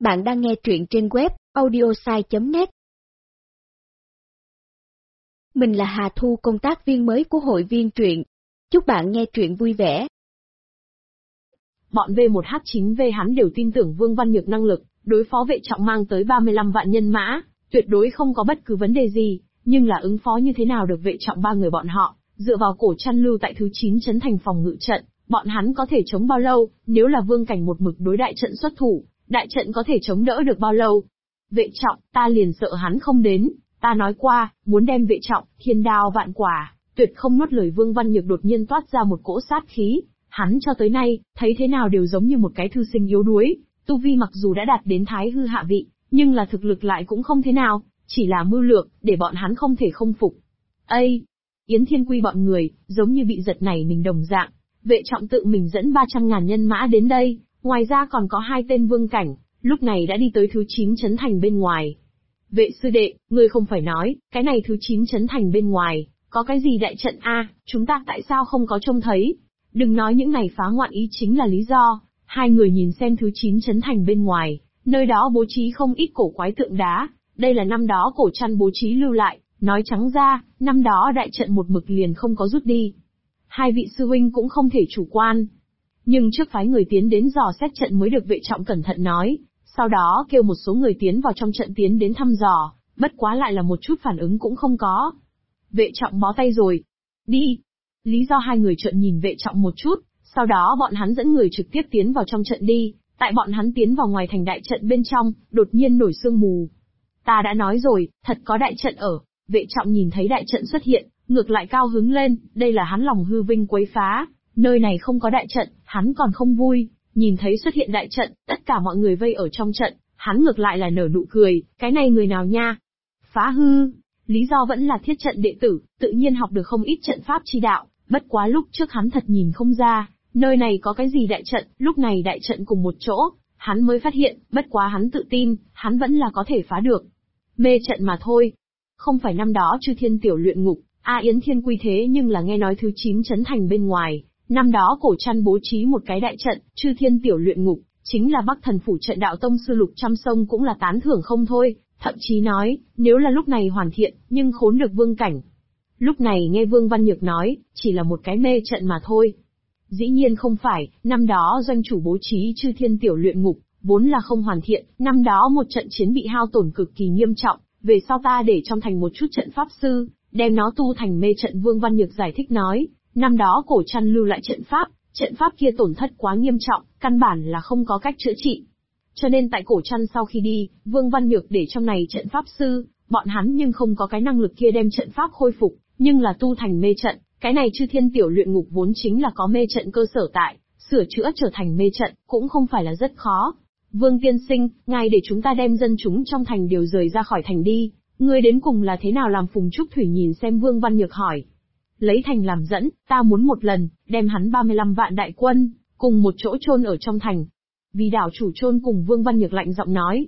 Bạn đang nghe truyện trên web audiosai.net. Mình là Hà Thu, công tác viên mới của hội viên truyện. Chúc bạn nghe truyện vui vẻ. Bọn V1H9V hắn đều tin tưởng Vương Văn Nhược năng lực, đối phó Vệ Trọng mang tới 35 vạn nhân mã, tuyệt đối không có bất cứ vấn đề gì, nhưng là ứng phó như thế nào được Vệ Trọng ba người bọn họ, dựa vào cổ chăn lưu tại thứ 9 trấn thành phòng ngự trận, bọn hắn có thể chống bao lâu, nếu là vương cảnh một mực đối đại trận xuất thủ, đại trận có thể chống đỡ được bao lâu? Vệ Trọng, ta liền sợ hắn không đến, ta nói qua, muốn đem Vệ Trọng, thiên đao vạn quả, tuyệt không nuốt lời. Vương Văn Nhược đột nhiên toát ra một cỗ sát khí, hắn cho tới nay, thấy thế nào đều giống như một cái thư sinh yếu đuối, tu vi mặc dù đã đạt đến thái hư hạ vị, nhưng là thực lực lại cũng không thế nào, chỉ là mưu lược, để bọn hắn không thể không phục. Ây! Yến Thiên Quy bọn người, giống như bị giật nảy mình đồng dạng, Vệ Trọng tự mình dẫn 300.000 nhân mã đến đây, ngoài ra còn có 2 tên vương cảnh, lúc này đã đi tới thứ 9 trấn thành bên ngoài. Vệ sư đệ, ngươi không phải nói, cái này thứ 9 trấn thành bên ngoài, có cái gì đại trận a? Chúng ta tại sao không có trông thấy? Đừng nói những này phá ngoạn ý chính là lý do. Hai người nhìn xem thứ 9 trấn thành bên ngoài, nơi đó bố trí không ít cổ quái tượng đá, đây là năm đó cổ chăn bố trí lưu lại, nói trắng ra, năm đó đại trận một mực liền không có rút đi. Hai vị sư huynh cũng không thể chủ quan. Nhưng trước phái người tiến đến dò xét trận mới được Vệ Trọng cẩn thận nói, sau đó kêu một số người tiến vào trong trận tiến đến thăm dò, bất quá lại là một chút phản ứng cũng không có. Vệ Trọng bó tay rồi. Đi. Lý do hai người trợn nhìn Vệ Trọng một chút, sau đó bọn hắn dẫn người trực tiếp tiến vào trong trận đi, tại bọn hắn tiến vào ngoài thành đại trận bên trong, đột nhiên nổi sương mù. Ta đã nói rồi, thật có đại trận ở. Vệ Trọng nhìn thấy đại trận xuất hiện, ngược lại cao hứng lên, đây là hắn lòng hư vinh quấy phá, nơi này không có đại trận, hắn còn không vui, nhìn thấy xuất hiện đại trận, tất cả mọi người vây ở trong trận, hắn ngược lại là nở nụ cười, cái này người nào nha? Phá hư, lý do vẫn là thiết trận đệ tử, tự nhiên học được không ít trận pháp chi đạo, bất quá lúc trước hắn thật nhìn không ra, nơi này có cái gì đại trận, lúc này đại trận cùng một chỗ, hắn mới phát hiện, bất quá hắn tự tin, hắn vẫn là có thể phá được. Mê trận mà thôi. Không phải năm đó Chư Thiên Tiểu Luyện Ngục, Yến Thiên Quy thế nhưng là nghe nói thứ 9 trấn thành bên ngoài, năm đó cổ chăn bố trí một cái đại trận, Chư Thiên Tiểu Luyện Ngục, chính là Bắc Thần Phủ trận đạo tông sư Lục Trăm Sông cũng là tán thưởng không thôi, thậm chí nói, nếu là lúc này hoàn thiện, nhưng khốn được vương cảnh. Lúc này nghe Vương Văn Nhược nói, chỉ là một cái mê trận mà thôi. Dĩ nhiên không phải, năm đó doanh chủ bố trí Chư Thiên Tiểu Luyện Ngục, vốn là không hoàn thiện, năm đó một trận chiến bị hao tổn cực kỳ nghiêm trọng, về sau ta để trong thành một chút trận pháp sư, đem nó tu thành mê trận. Vương Văn Nhược giải thích nói, năm đó cổ chăn lưu lại trận pháp kia tổn thất quá nghiêm trọng, căn bản là không có cách chữa trị. Cho nên tại cổ chăn sau khi đi, Vương Văn Nhược để trong này trận pháp sư, bọn hắn nhưng không có cái năng lực kia đem trận pháp khôi phục, nhưng là tu thành mê trận, cái này Chư Thiên Tiểu Luyện Ngục vốn chính là có mê trận cơ sở tại, sửa chữa trở thành mê trận, cũng không phải là rất khó. Vương tiên sinh, ngài để chúng ta đem dân chúng trong thành đều rời ra khỏi thành đi, ngươi đến cùng là thế nào làm? Phùng Trúc Thủy nhìn xem Vương Văn Nhược hỏi. Lấy thành làm dẫn, ta muốn một lần, đem hắn 35 vạn đại quân, cùng một chỗ chôn ở trong thành. Vì đảo chủ chôn cùng. Vương Văn Nhược lạnh giọng nói.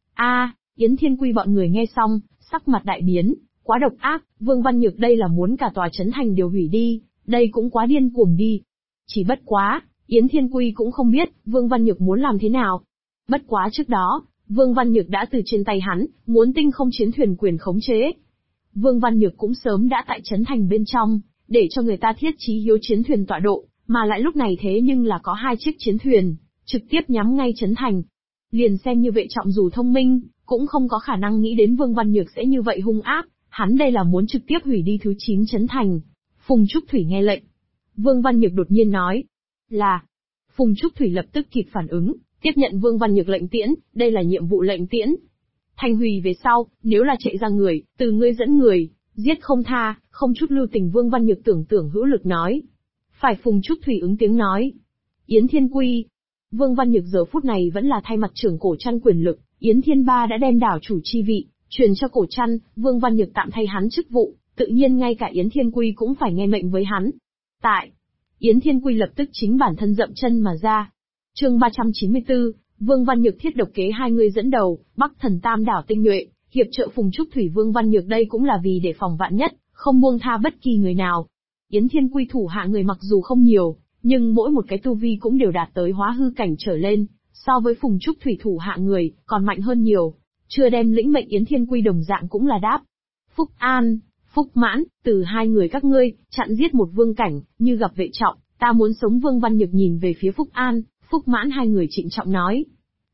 Yến Thiên Quy bọn người nghe xong, sắc mặt đại biến, quá độc ác, Vương Văn Nhược đây là muốn cả tòa trấn thành đều hủy đi, đây cũng quá điên cuồng đi. Chỉ bất quá, Yến Thiên Quy cũng không biết, Vương Văn Nhược muốn làm thế nào. Bất quá trước đó, Vương Văn Nhược đã từ trên tay hắn, muốn tinh không chiến thuyền quyền khống chế. Vương Văn Nhược cũng sớm đã tại trấn thành bên trong, để cho người ta thiết chí hiếu chiến thuyền tọa độ, mà lại lúc này thế nhưng là có 2 chiếc chiến thuyền, trực tiếp nhắm ngay trấn thành. Liền xem như Vệ Trọng dù thông minh, cũng không có khả năng nghĩ đến Vương Văn Nhược sẽ như vậy hung ác, hắn đây là muốn trực tiếp hủy đi thứ 9 trấn thành. Phùng Trúc Thủy nghe lệnh. Vương Văn Nhược đột nhiên nói. Là. Phùng Trúc Thủy lập tức kịp phản ứng, tiếp nhận Vương Văn Nhược lệnh tiễn, đây là nhiệm vụ lệnh tiễn. Thành hủy về sau, nếu là chạy ra người, từ ngươi dẫn người, giết không tha, không chút lưu tình. Vương Văn Nhược tưởng hữu lực nói. Phải. Phùng Trúc Thủy ứng tiếng nói. Yến Thiên Quy. Vương Văn Nhược giờ phút này vẫn là thay mặt trưởng cổ chăn quyền lực, Yến Thiên Ba đã đem đảo chủ chi vị, truyền cho cổ chăn, Vương Văn Nhược tạm thay hắn chức vụ, tự nhiên ngay cả Yến Thiên Quy cũng phải nghe mệnh với hắn. Tại, Yến Thiên Quy lập tức chính bản thân dậm chân mà ra. Chương 394, Vương Văn Nhược thiết độc kế. Hai người dẫn đầu, Bắc Thần Tam đảo tinh nhuệ, hiệp trợ Phùng Trúc Thủy. Vương Văn Nhược đây cũng là vì để phòng vạn nhất, không buông tha bất kỳ người nào. Yến Thiên Quy thủ hạ người mặc dù không nhiều, nhưng mỗi một cái tu vi cũng đều đạt tới hóa hư cảnh trở lên, so với Phùng Trúc Thủy thủ hạ người, còn mạnh hơn nhiều. Chưa đem lĩnh mệnh Yến Thiên Quy đồng dạng cũng là đáp. Phúc An, Phúc Mãn, từ hai người các ngươi, chặn giết một vương cảnh, như gặp Vệ Trọng, ta muốn sống. Vương Văn Nhược nhìn về phía Phúc An, Phúc Mãn hai người trịnh trọng nói.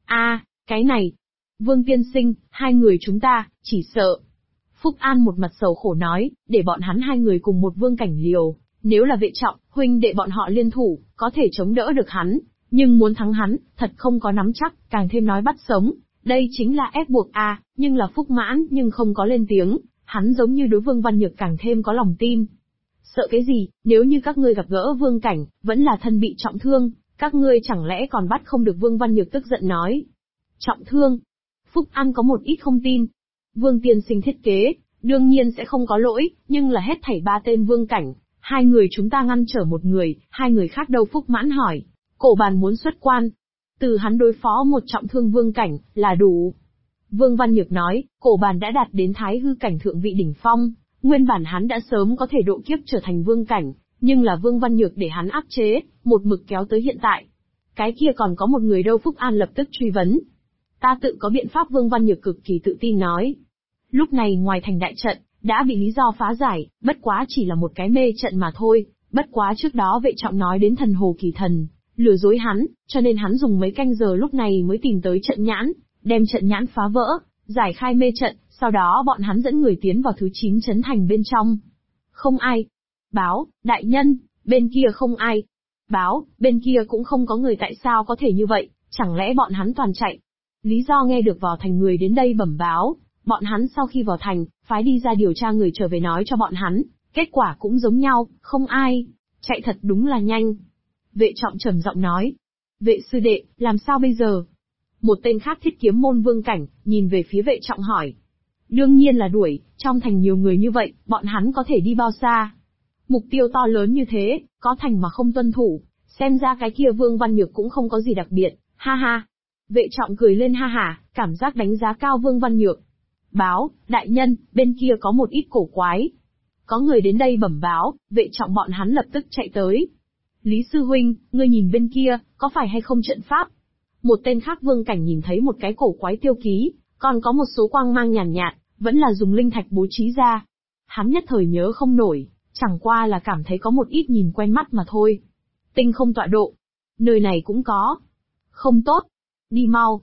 Cái này. Vương tiên sinh, hai người chúng ta, chỉ sợ. Phúc An một mặt sầu khổ nói, để bọn hắn hai người cùng một vương cảnh liều, nếu là Vệ Trọng, huynh đệ bọn họ liên thủ, có thể chống đỡ được hắn, nhưng muốn thắng hắn, thật không có nắm chắc, càng thêm nói bắt sống, đây chính là ép buộc nhưng là Phúc Mãn nhưng không có lên tiếng, hắn giống như đối Vương Văn Nhược càng thêm có lòng tin. Sợ cái gì, nếu như các ngươi gặp gỡ vương cảnh, vẫn là thân bị trọng thương, các ngươi chẳng lẽ còn bắt không được? Vương Văn Nhược tức giận nói. Trọng thương? Phúc An có một ít không tin. Vương tiên sinh thiết kế, đương nhiên sẽ không có lỗi, nhưng là hết thảy 3 tên vương cảnh, hai người chúng ta ngăn trở một người, hai người khác đâu? Phúc Mãn hỏi. Cổ bàn muốn xuất quan. Từ hắn đối phó một trọng thương vương cảnh, là đủ. Vương Văn Nhược nói, cổ bàn đã đạt đến thái hư cảnh thượng vị đỉnh phong, nguyên bản hắn đã sớm có thể độ kiếp trở thành vương cảnh, nhưng là Vương Văn Nhược để hắn áp chế, một mực kéo tới hiện tại. Cái kia còn có một người đâu? Phúc An lập tức truy vấn. Ta tự có biện pháp. Vương Văn Nhược cực kỳ tự tin nói. Lúc này ngoài thành đại trận, đã bị lý do phá giải, bất quá chỉ là một cái mê trận mà thôi, bất quá trước đó Vệ Trọng nói đến thần hồ kỳ thần, lừa dối hắn, cho nên hắn dùng mấy canh giờ lúc này mới tìm tới trận nhãn, đem trận nhãn phá vỡ, giải khai mê trận, sau đó bọn hắn dẫn người tiến vào thứ 9 trấn thành bên trong. Không ai. Báo, đại nhân, bên kia không ai. Báo, bên kia cũng không có người. Tại sao có thể như vậy, chẳng lẽ bọn hắn toàn chạy? Lý do nghe được vào thành người đến đây bẩm báo, bọn hắn sau khi vào thành, phái đi ra điều tra người trở về nói cho bọn hắn, kết quả cũng giống nhau, không ai. Chạy thật đúng là nhanh. Vệ Trọng trầm giọng nói. Vệ sư đệ, làm sao bây giờ? Một tên khác thiết kiếm môn vương cảnh, nhìn về phía Vệ Trọng hỏi. Đương nhiên là đuổi, trong thành nhiều người như vậy, bọn hắn có thể đi bao xa? Mục tiêu to lớn như thế, có thành mà không tuân thủ, xem ra cái kia Vương Văn Nhược cũng không có gì đặc biệt, ha ha. Vệ Trọng cười lên ha hả, cảm giác đánh giá cao Vương Văn Nhược. Báo, đại nhân, bên kia có một ít cổ quái. Có người đến đây bẩm báo, Vệ Trọng bọn hắn lập tức chạy tới. Lý sư huynh, ngươi nhìn bên kia, có phải hay không trận pháp? Một tên khác vương cảnh nhìn thấy một cái cổ quái tiêu ký, còn có một số quang mang nhàn nhạt, vẫn là dùng linh thạch bố trí ra. Hắn nhất thời nhớ không nổi, chẳng qua là cảm thấy có một ít nhìn quen mắt mà thôi. Tinh không tọa độ. Nơi này cũng có. Không tốt. Đi mau.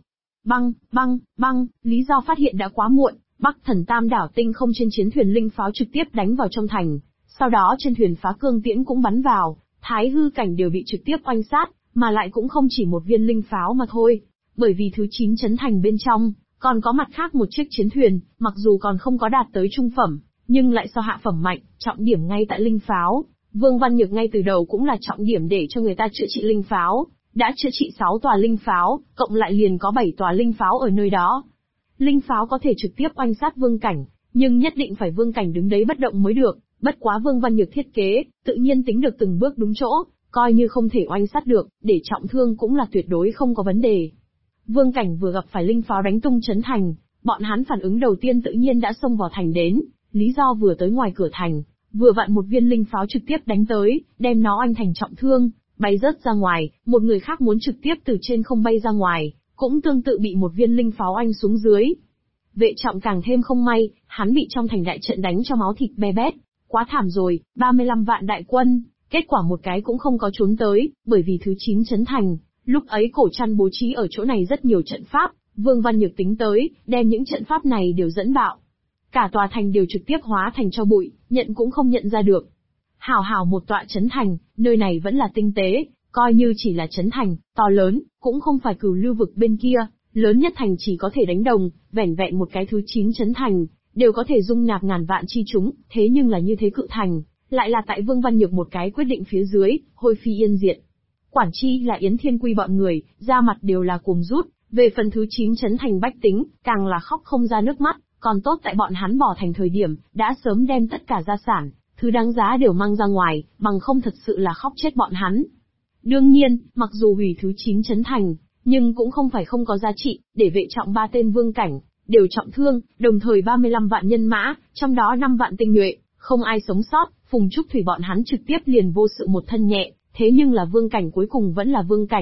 Băng, lý do phát hiện đã quá muộn, Bắc Thần Tam đảo tinh không trên chiến thuyền linh pháo trực tiếp đánh vào trong thành, sau đó trên thuyền phá cương tiễn cũng bắn vào, thái hư cảnh đều bị trực tiếp oanh sát, mà lại cũng không chỉ một viên linh pháo mà thôi, bởi vì thứ 9 trấn thành bên trong, còn có mặt khác một chiếc chiến thuyền, mặc dù còn không có đạt tới trung phẩm, nhưng lại so hạ phẩm mạnh, trọng điểm ngay tại linh pháo. Vương Văn Nhược ngay từ đầu cũng là trọng điểm để cho người ta chữa trị linh pháo, đã chữa trị 6 tòa linh pháo, cộng lại liền có 7 tòa linh pháo ở nơi đó. Linh pháo có thể trực tiếp oanh sát vương cảnh, nhưng nhất định phải vương cảnh đứng đấy bất động mới được, bất quá Vương Văn Nhược thiết kế, tự nhiên tính được từng bước đúng chỗ, coi như không thể oanh sát được, để trọng thương cũng là tuyệt đối không có vấn đề. Vương cảnh vừa gặp phải linh pháo đánh tung trấn thành, bọn hắn phản ứng đầu tiên tự nhiên đã xông vào thành đến, lý do vừa tới ngoài cửa thành, vừa vặn một viên linh pháo trực tiếp đánh tới, đem nó oanh thành trọng thương, bay rớt ra ngoài, một người khác muốn trực tiếp từ trên không bay ra ngoài, cũng tương tự bị một viên linh pháo oanh xuống dưới. Vệ Trọng càng thêm không may, hắn bị trong thành đại trận đánh cho máu thịt be bét, quá thảm rồi, 35 vạn đại quân, kết quả một cái cũng không có trốn tới, bởi vì thứ 9 trấn thành, lúc ấy Cổ Trăn bố trí ở chỗ này rất nhiều trận pháp, Vương Văn Nhược tính tới, đem những trận pháp này đều dẫn bạo. Cả tòa thành đều trực tiếp hóa thành tro bụi, nhận cũng không nhận ra được. Hảo một tọa trấn thành, nơi này vẫn là tinh tế, coi như chỉ là trấn thành, to lớn, cũng không phải Cửu Lưu vực bên kia, lớn nhất thành chỉ có thể đánh đồng, vẻn vẹn một cái thứ 9 trấn thành, đều có thể dung nạp ngàn vạn chi chúng, thế nhưng là như thế cự thành, lại là tại Vương Văn Nhược một cái quyết định phía dưới, hôi phi yên diệt. Quản chi là Yến Thiên Quy bọn người, ra mặt đều là cuồng rút, về phần thứ 9 trấn thành bách tính, càng là khóc không ra nước mắt, còn tốt tại bọn hắn bỏ thành thời điểm, đã sớm đem tất cả gia sản, thứ đáng giá đều mang ra ngoài, bằng không thật sự là khóc chết bọn hắn. Đương nhiên, mặc dù hủy thứ 9 trấn thành, nhưng cũng không phải không có giá trị, để Vệ Trọng 3 tên vương cảnh, đều trọng thương, đồng thời 35 vạn nhân mã, trong đó 5 vạn tinh nhuệ, không ai sống sót, Phùng Trúc Thủy bọn hắn trực tiếp liền vô sự một thân nhẹ, thế nhưng là vương cảnh cuối cùng vẫn là vương cảnh,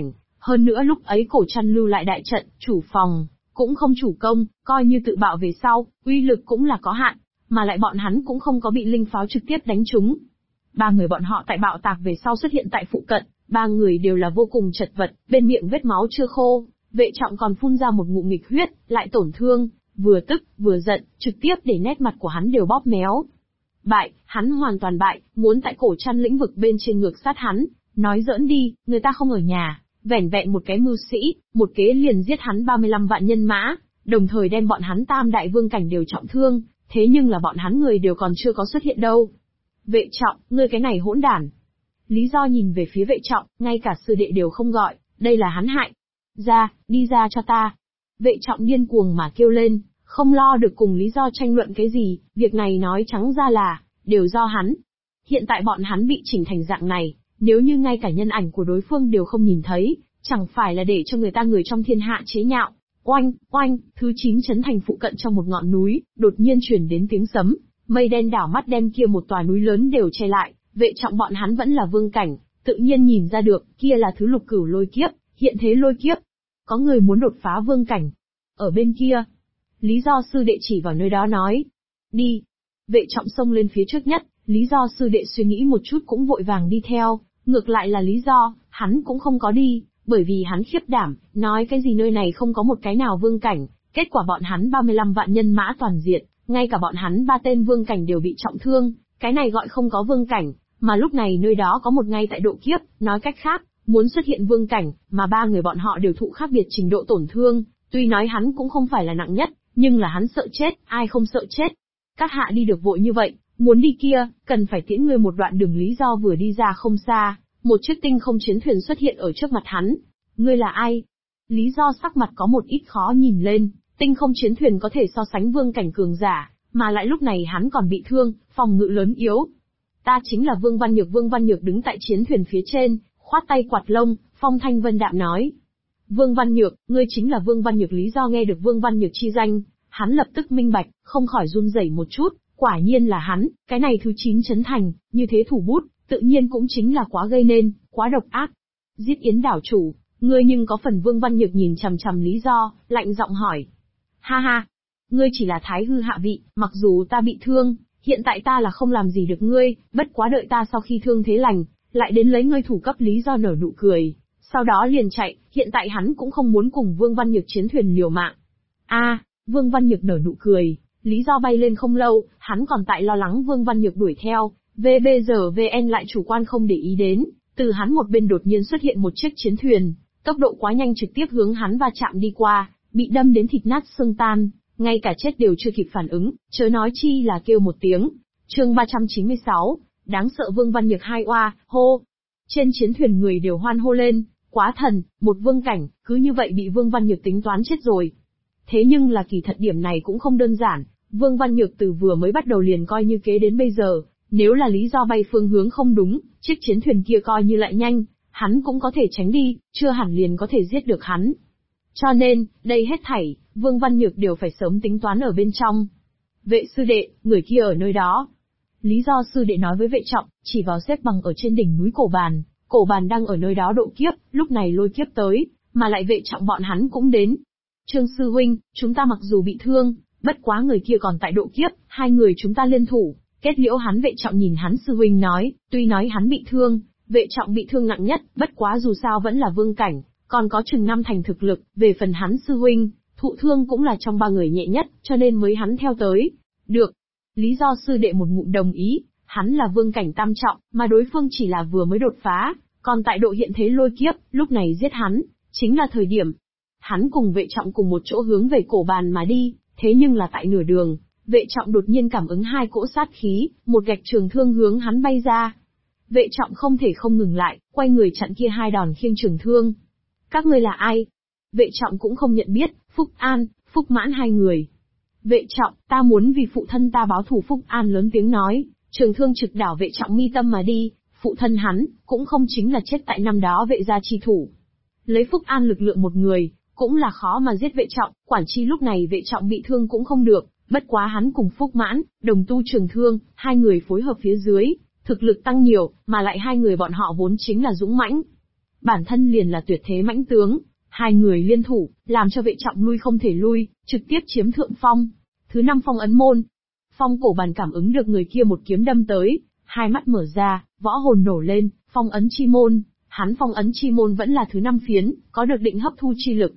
Hơn nữa lúc ấy cổ trăn lưu lại đại trận, chủ phòng, cũng không chủ công, coi như tự bạo về sau, uy lực cũng là có hạn, mà lại bọn hắn cũng không có bị linh pháo trực tiếp đánh trúng. Ba người bọn họ tại bạo tạc về sau xuất hiện tại phụ cận, ba người đều là vô cùng chật vật, bên miệng vết máu chưa khô, Vệ Trọng còn phun ra một ngụm nghịch huyết, lại tổn thương, vừa tức, vừa giận, trực tiếp để nét mặt của hắn đều bóp méo. Bại, hắn hoàn toàn bại, muốn tại cổ trăn lĩnh vực bên trên ngược sát hắn, nói giỡn đi, người ta không ở nhà, vẻn vẹn một cái mưu sĩ, một kế liền giết hắn 35 vạn nhân mã, đồng thời đem bọn hắn tam đại vương cảnh đều trọng thương, thế nhưng là bọn hắn người đều còn chưa có xuất hiện đâu. Vệ Trọng, ngươi cái này hỗn đản. Lý Do nhìn về phía Vệ Trọng, ngay cả sư đệ đều không gọi, đây là hắn hại. Ra, đi ra cho ta. Vệ Trọng điên cuồng mà kêu lên, không lo được cùng Lý Do tranh luận cái gì, việc này nói trắng ra là, đều do hắn. Hiện tại bọn hắn bị chỉnh thành dạng này, nếu như ngay cả nhân ảnh của đối phương đều không nhìn thấy, chẳng phải là để cho người ta người trong thiên hạ chế nhạo. Oanh, oanh, thứ 9 trấn thành phụ cận trong một ngọn núi, đột nhiên truyền đến tiếng sấm, mây đen đảo mắt đem kia một tòa núi lớn đều che lại, Vệ Trọng bọn hắn vẫn là vương cảnh, tự nhiên nhìn ra được, kia là thứ lục cửu lôi kiếp, hiện thế lôi kiếp. Có người muốn đột phá vương cảnh. Ở bên kia, Lý Do sư đệ chỉ vào nơi đó nói. Đi. Vệ Trọng xông lên phía trước nhất, Lý Do sư đệ suy nghĩ một chút cũng vội vàng đi theo, ngược lại là Lý Do, hắn cũng không có đi, bởi vì hắn khiếp đảm, nói cái gì nơi này không có một cái nào vương cảnh, kết quả bọn hắn 35 vạn nhân mã toàn diệt, ngay cả bọn hắn 3 tên vương cảnh đều bị trọng thương, cái này gọi không có vương cảnh, mà lúc này nơi đó có một ngay tại độ kiếp, nói cách khác, muốn xuất hiện vương cảnh, mà 3 người bọn họ đều thụ khác biệt trình độ tổn thương, tuy nói hắn cũng không phải là nặng nhất, nhưng là hắn sợ chết, ai không sợ chết. Các hạ đi được vội như vậy, muốn đi kia, cần phải tiễn ngươi một đoạn đường. Lý Do vừa đi ra không xa, một chiếc tinh không chiến thuyền xuất hiện ở trước mặt hắn. Ngươi là ai? Lý Do sắc mặt có một ít khó nhìn lên, tinh không chiến thuyền có thể so sánh vương cảnh cường giả, mà lại lúc này hắn còn bị thương, phòng ngự lớn yếu. Ta chính là Vương Văn Nhược. Vương Văn Nhược đứng tại chiến thuyền phía trên, khoát tay quạt lông, phong thanh vân đạm nói. Vương Văn Nhược, ngươi chính là Vương Văn Nhược. Lý Do nghe được Vương Văn Nhược chi danh, hắn lập tức minh bạch, không khỏi run rẩy một chút, quả nhiên là hắn, cái này thứ 9 trấn thành, như thế thủ bút, tự nhiên cũng chính là quá gây nên, quá độc ác. Giết Yến đảo chủ, ngươi nhưng có phần. Vương Văn Nhược nhìn chằm chằm Lý Do, lạnh giọng hỏi. Ha ha, ngươi chỉ là thái hư hạ vị, mặc dù ta bị thương, hiện tại ta là không làm gì được ngươi, bất quá đợi ta sau khi thương thế lành, lại đến lấy ngươi thủ cấp. Lý Do nở nụ cười, sau đó liền chạy, hiện tại hắn cũng không muốn cùng Vương Văn Nhược chiến thuyền liều mạng. Vương Văn Nhược nở nụ cười, Lý Do bay lên không lâu, hắn còn tại lo lắng Vương Văn Nhược đuổi theo, bây giờ VN lại chủ quan không để ý đến, từ hắn một bên đột nhiên xuất hiện một chiếc chiến thuyền, tốc độ quá nhanh trực tiếp hướng hắn va chạm đi qua, bị đâm đến thịt nát xương tan, ngay cả chết đều chưa kịp phản ứng, chớ nói chi là kêu một tiếng. Chương 396, đáng sợ. Vương Văn Nhược hai oa, hô. Trên chiến thuyền người đều hoan hô lên, quá thần, một vương cảnh, cứ như vậy bị Vương Văn Nhược tính toán chết rồi. Thế nhưng là kỳ thật điểm này cũng không đơn giản, Vương Văn Nhược từ vừa mới bắt đầu liền coi như kế đến bây giờ, nếu là Lý Do bay phương hướng không đúng, chiếc chiến thuyền kia coi như lại nhanh, hắn cũng có thể tránh đi, chưa hẳn liền có thể giết được hắn. Cho nên, đây hết thảy, Vương Văn Nhược đều phải sớm tính toán ở bên trong. Vệ sư đệ, người kia ở nơi đó. Lý Do sư đệ nói với Vệ Trọng, chỉ vào xếp bằng ở trên đỉnh núi cổ bàn đang ở nơi đó độ kiếp, lúc này lôi kiếp tới, mà lại Vệ Trọng bọn hắn cũng đến. Trương sư huynh, chúng ta mặc dù bị thương, bất quá người kia còn tại độ kiếp, hai người chúng ta liên thủ, kết liễu hắn. Vệ Trọng nhìn hắn sư huynh nói, tuy nói hắn bị thương, Vệ Trọng bị thương nặng nhất, bất quá dù sao vẫn là vương cảnh, còn có chừng 5 thành thực lực, về phần hắn sư huynh, thụ thương cũng là trong 3 người nhẹ nhất, cho nên mới hắn theo tới. Được. Lý Do sư đệ một ngụm đồng ý, hắn là vương cảnh tam trọng, mà đối phương chỉ là vừa mới đột phá, còn tại độ hiện thế lôi kiếp, lúc này giết hắn, chính là thời điểm. Hắn cùng Vệ Trọng cùng một chỗ hướng về cổ bàn mà đi, thế nhưng là tại nửa đường, Vệ Trọng đột nhiên cảm ứng 2 cỗ sát khí, một gạch trường thương hướng hắn bay ra. Vệ Trọng không thể không ngừng lại, quay người chặn kia 2 đòn khiêng trường thương. Các ngươi là ai? Vệ Trọng cũng không nhận biết, Phúc An, Phúc Mãn 2 người. Vệ Trọng, ta muốn vì phụ thân ta báo thù. Phúc An lớn tiếng nói, trường thương trực đảo Vệ Trọng mi tâm mà đi, phụ thân hắn, cũng không chính là chết tại năm đó Vệ gia chi thủ. Lấy Phúc An lực lượng một người, cũng là khó mà giết Vệ Trọng, quản chi lúc này Vệ Trọng bị thương cũng không được, bất quá hắn cùng Phúc Mãn, đồng tu trường thương, 2 người phối hợp phía dưới, thực lực tăng nhiều, mà lại 2 người bọn họ vốn chính là dũng mãnh. Bản thân liền là tuyệt thế mãnh tướng, hai người liên thủ, làm cho Vệ Trọng lui không thể lui, trực tiếp chiếm thượng phong. Thứ 5 phong ấn môn. Phong Cổ Bàn cảm ứng được người kia một kiếm đâm tới, hai mắt mở ra, võ hồn nổ lên, phong ấn chi môn. Hắn phong ấn chi môn vẫn là thứ 5 phiến, có được định hấp thu chi lực.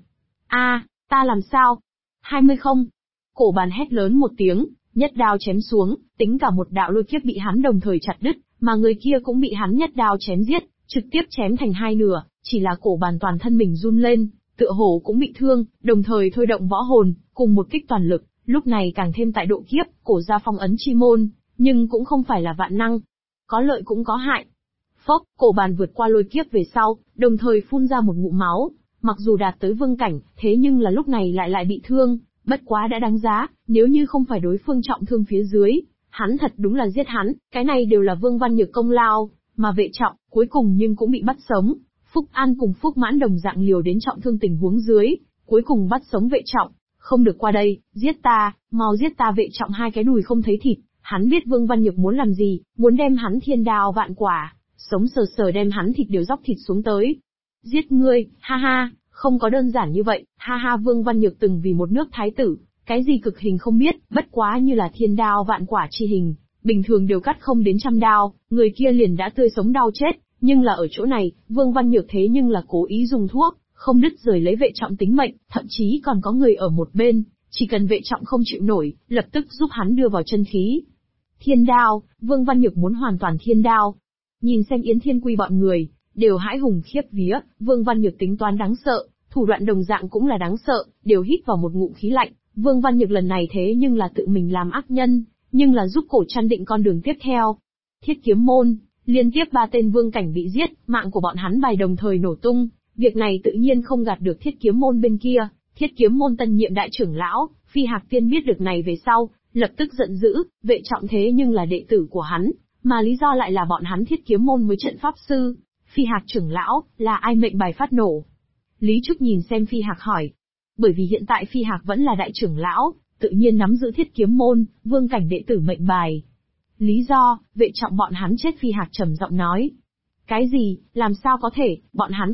Ta làm sao? 20 không? Cổ Bàn hét lớn một tiếng, nhất đao chém xuống, tính cả một đạo lôi kiếp bị hắn đồng thời chặt đứt, mà người kia cũng bị hắn nhất đao chém giết, trực tiếp chém thành hai nửa, chỉ là Cổ Bàn toàn thân mình run lên, tựa hồ cũng bị thương, đồng thời thôi động võ hồn, cùng một kích toàn lực, lúc này càng thêm tại độ kiếp, cổ ra phong ấn chi môn, nhưng cũng không phải là vạn năng. Có lợi cũng có hại. Phốc, Cổ Bàn vượt qua lôi kiếp về sau, đồng thời phun ra một ngụm máu, mặc dù đạt tới vương cảnh, thế nhưng là lúc này lại bị thương, bất quá đã đáng giá, nếu như không phải đối phương trọng thương phía dưới, hắn thật đúng là giết hắn, cái này đều là Vương Văn Nhược công lao, mà Vệ Trọng, cuối cùng nhưng cũng bị bắt sống. Phúc An cùng Phúc Mãn đồng dạng liều đến trọng thương tình huống dưới, cuối cùng bắt sống Vệ Trọng, không được qua đây, giết ta, mau giết ta. Vệ Trọng hai cái đùi không thấy thịt, hắn biết Vương Văn Nhược muốn làm gì, muốn đem hắn thiên đao vạn quả, sống sờ sờ đem hắn thịt đều dóc thịt xuống tới. Giết ngươi, ha ha, không có đơn giản như vậy, ha ha. Vương Văn Nhược từng vì một nước thái tử, cái gì cực hình không biết, bất quá như là thiên đao vạn quả chi hình, bình thường đều cắt không đến 100 đao, người kia liền đã tươi sống đau chết, nhưng là ở chỗ này, Vương Văn Nhược thế nhưng là cố ý dùng thuốc, không đứt rời lấy Vệ Trọng tính mệnh, thậm chí còn có người ở một bên, chỉ cần Vệ Trọng không chịu nổi, lập tức giúp hắn đưa vào chân khí. Thiên đao, Vương Văn Nhược muốn hoàn toàn thiên đao. Nhìn xem Yến Thiên Quy bọn người, đều hãi hùng khiếp vía, Vương Văn Nhược tính toán đáng sợ, thủ đoạn đồng dạng cũng là đáng sợ, đều hít vào một ngụm khí lạnh. Vương Văn Nhược lần này thế nhưng là tự mình làm ác nhân, nhưng là giúp Cổ Trăn định con đường tiếp theo. Thiết Kiếm môn, liên tiếp 3 tên vương cảnh bị giết, mạng của bọn hắn bài đồng thời nổ tung, việc này tự nhiên không gạt được Thiết Kiếm môn bên kia. Thiết Kiếm môn tân nhiệm đại trưởng lão, Phi Hạc Tiên biết được này về sau, lập tức giận dữ, Vệ Trọng thế nhưng là đệ tử của hắn, mà lý do lại là bọn hắn Thiết Kiếm môn với trận pháp sư. Phi Hạc trưởng lão, là ai mệnh bài phát nổ? Lý Trúc nhìn xem Phi Hạc hỏi. Bởi vì hiện tại Phi Hạc vẫn là đại trưởng lão, tự nhiên nắm giữ Thiết Kiếm môn, vương cảnh đệ tử mệnh bài. Lý do, Vệ Trọng bọn hắn chết. Phi Hạc trầm giọng nói. Cái gì, làm sao có thể, bọn hắn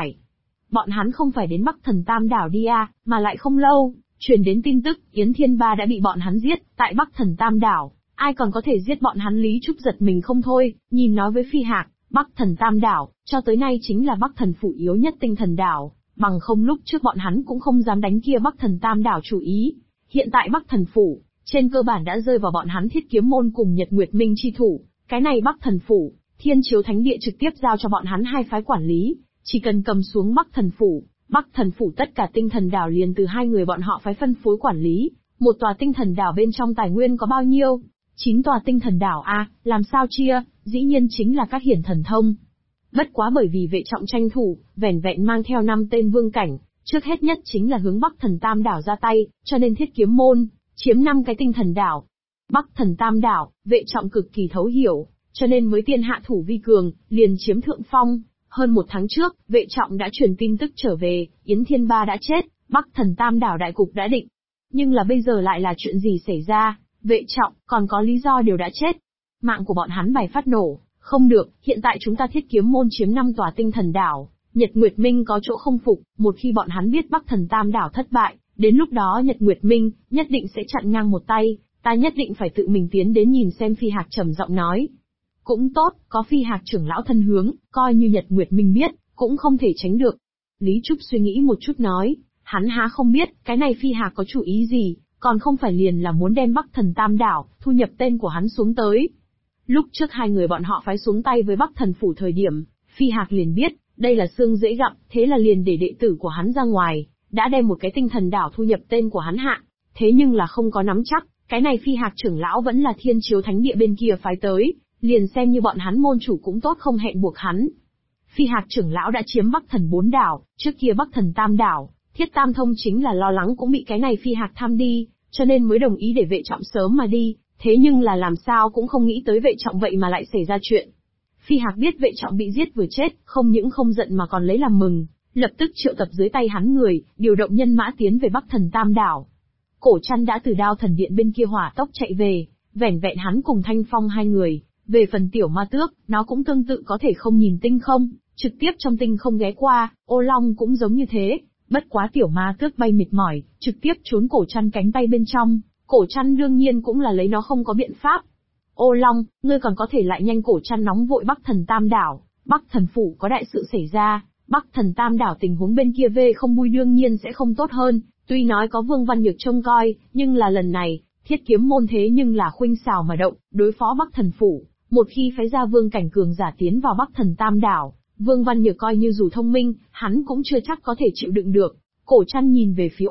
không phải đến Bắc Thần Tam đảo đi à, mà lại không lâu, truyền đến tin tức, Yến Thiên Ba đã bị bọn hắn giết, tại Bắc Thần Tam đảo, ai còn có thể giết bọn hắn? Lý Trúc giật mình không thôi, nhìn nói với Phi Hạc, Bắc Thần Tam đảo, cho tới nay chính là Bắc Thần phủ yếu nhất tinh thần đảo, bằng không lúc trước bọn hắn cũng không dám đánh kia Bắc Thần Tam đảo chủ ý. Hiện tại Bắc Thần phủ, trên cơ bản đã rơi vào bọn hắn Thiết Kiếm môn cùng Nhật Nguyệt Minh chi thủ, cái này Bắc Thần phủ, Thiên Chiếu Thánh Địa trực tiếp giao cho bọn hắn hai phái quản lý, chỉ cần cầm xuống Bắc Thần phủ tất cả tinh thần đảo liền từ hai người bọn họ phái phân phối quản lý. Một tòa tinh thần đảo bên trong tài nguyên có bao nhiêu? 9 tòa tinh thần đảo a, làm sao chia? Dĩ nhiên chính là các hiển thần thông. Bất quá bởi vì Vệ Trọng tranh thủ, vẻn vẹn mang theo 5 tên vương cảnh, trước hết nhất chính là hướng Bắc Thần Tam đảo ra tay, cho nên Thiết Kiếm môn chiếm 5 cái tinh thần đảo. Bắc Thần Tam đảo, Vệ Trọng cực kỳ thấu hiểu, cho nên mới tiên hạ thủ vi cường, liền chiếm thượng phong. Hơn 1 tháng trước, Vệ Trọng đã truyền tin tức trở về, Yến Thiên Ba đã chết, Bắc Thần Tam đảo đại cục đã định. Nhưng là bây giờ lại là chuyện gì xảy ra? Vệ Trọng, còn có lý do đều đã chết. Mạng của bọn hắn bài phát nổ, không được, hiện tại chúng ta Thiết Kiếm môn chiếm 5 tòa tinh thần đảo, Nhật Nguyệt Minh có chỗ không phục, một khi bọn hắn biết Bắc Thần Tam đảo thất bại, đến lúc đó Nhật Nguyệt Minh nhất định sẽ chặn ngang một tay, ta nhất định phải tự mình tiến đến nhìn xem. Phi Hạc trầm giọng nói. Cũng tốt, có Phi Hạc trưởng lão thân hướng, coi như Nhật Nguyệt Minh biết, cũng không thể tránh được. Lý Trúc suy nghĩ một chút nói, hắn há không biết, cái này Phi Hạc có chủ ý gì, còn không phải liền là muốn đem Bắc Thần Tam đảo, thu nhập tên của hắn xuống tới. Lúc trước hai người bọn họ phái xuống tay với Bắc Thần phủ thời điểm, Phi Hạc liền biết, đây là xương dễ gặm, thế là liền để đệ tử của hắn ra ngoài, đã đem một cái tinh thần đảo thu nhập tên của hắn hạ. Thế nhưng là không có nắm chắc, cái này Phi Hạc trưởng lão vẫn là Thiên Chiếu Thánh Địa bên kia phái tới, liền xem như bọn hắn môn chủ cũng tốt không hẹn buộc hắn. Phi Hạc trưởng lão đã chiếm Bắc Thần 4 đảo, trước kia Bắc Thần Tam đảo, Thiết Tam Thông chính là lo lắng cũng bị cái này Phi Hạc tham đi, cho nên mới đồng ý để Vệ Trọng sớm mà đi, thế nhưng là làm sao cũng không nghĩ tới Vệ Trọng vậy mà lại xảy ra chuyện. Phi Hạc biết Vệ Trọng bị giết vừa chết, không những không giận mà còn lấy làm mừng, lập tức triệu tập dưới tay hắn người, điều động nhân mã tiến về Bắc Thần Tam đảo. Cổ Trăn đã từ Đao Thần Điện bên kia hỏa tốc chạy về, vẻn vẹn hắn cùng Thanh Phong hai người. Về phần Tiểu Ma Tước, nó cũng tương tự có thể không nhìn tinh không, trực tiếp trong tinh không ghé qua, ô long cũng giống như thế, bất quá tiểu ma tước bay mệt mỏi, trực tiếp trốn cổ chăn cánh tay bên trong, cổ chăn đương nhiên cũng là lấy nó không có biện pháp. Ô long, ngươi còn có thể lại nhanh cổ chăn nóng vội Bắc Thần Tam Đảo, Bắc Thần Phủ có đại sự xảy ra, Bắc Thần Tam Đảo tình huống bên kia về không vui đương nhiên sẽ không tốt hơn, tuy nói có Vương Văn Nhược trông coi, nhưng là lần này, Thiết Kiếm Môn thế nhưng là khuynh xảo mà động, đối phó Bắc Thần Phủ, một khi phái ra vương cảnh cường giả tiến vào Bắc Thần Tam Đảo, Vương Văn Nhược coi như dù thông minh, hắn cũng chưa chắc có thể chịu đựng được. Cổ chăn nhìn về phía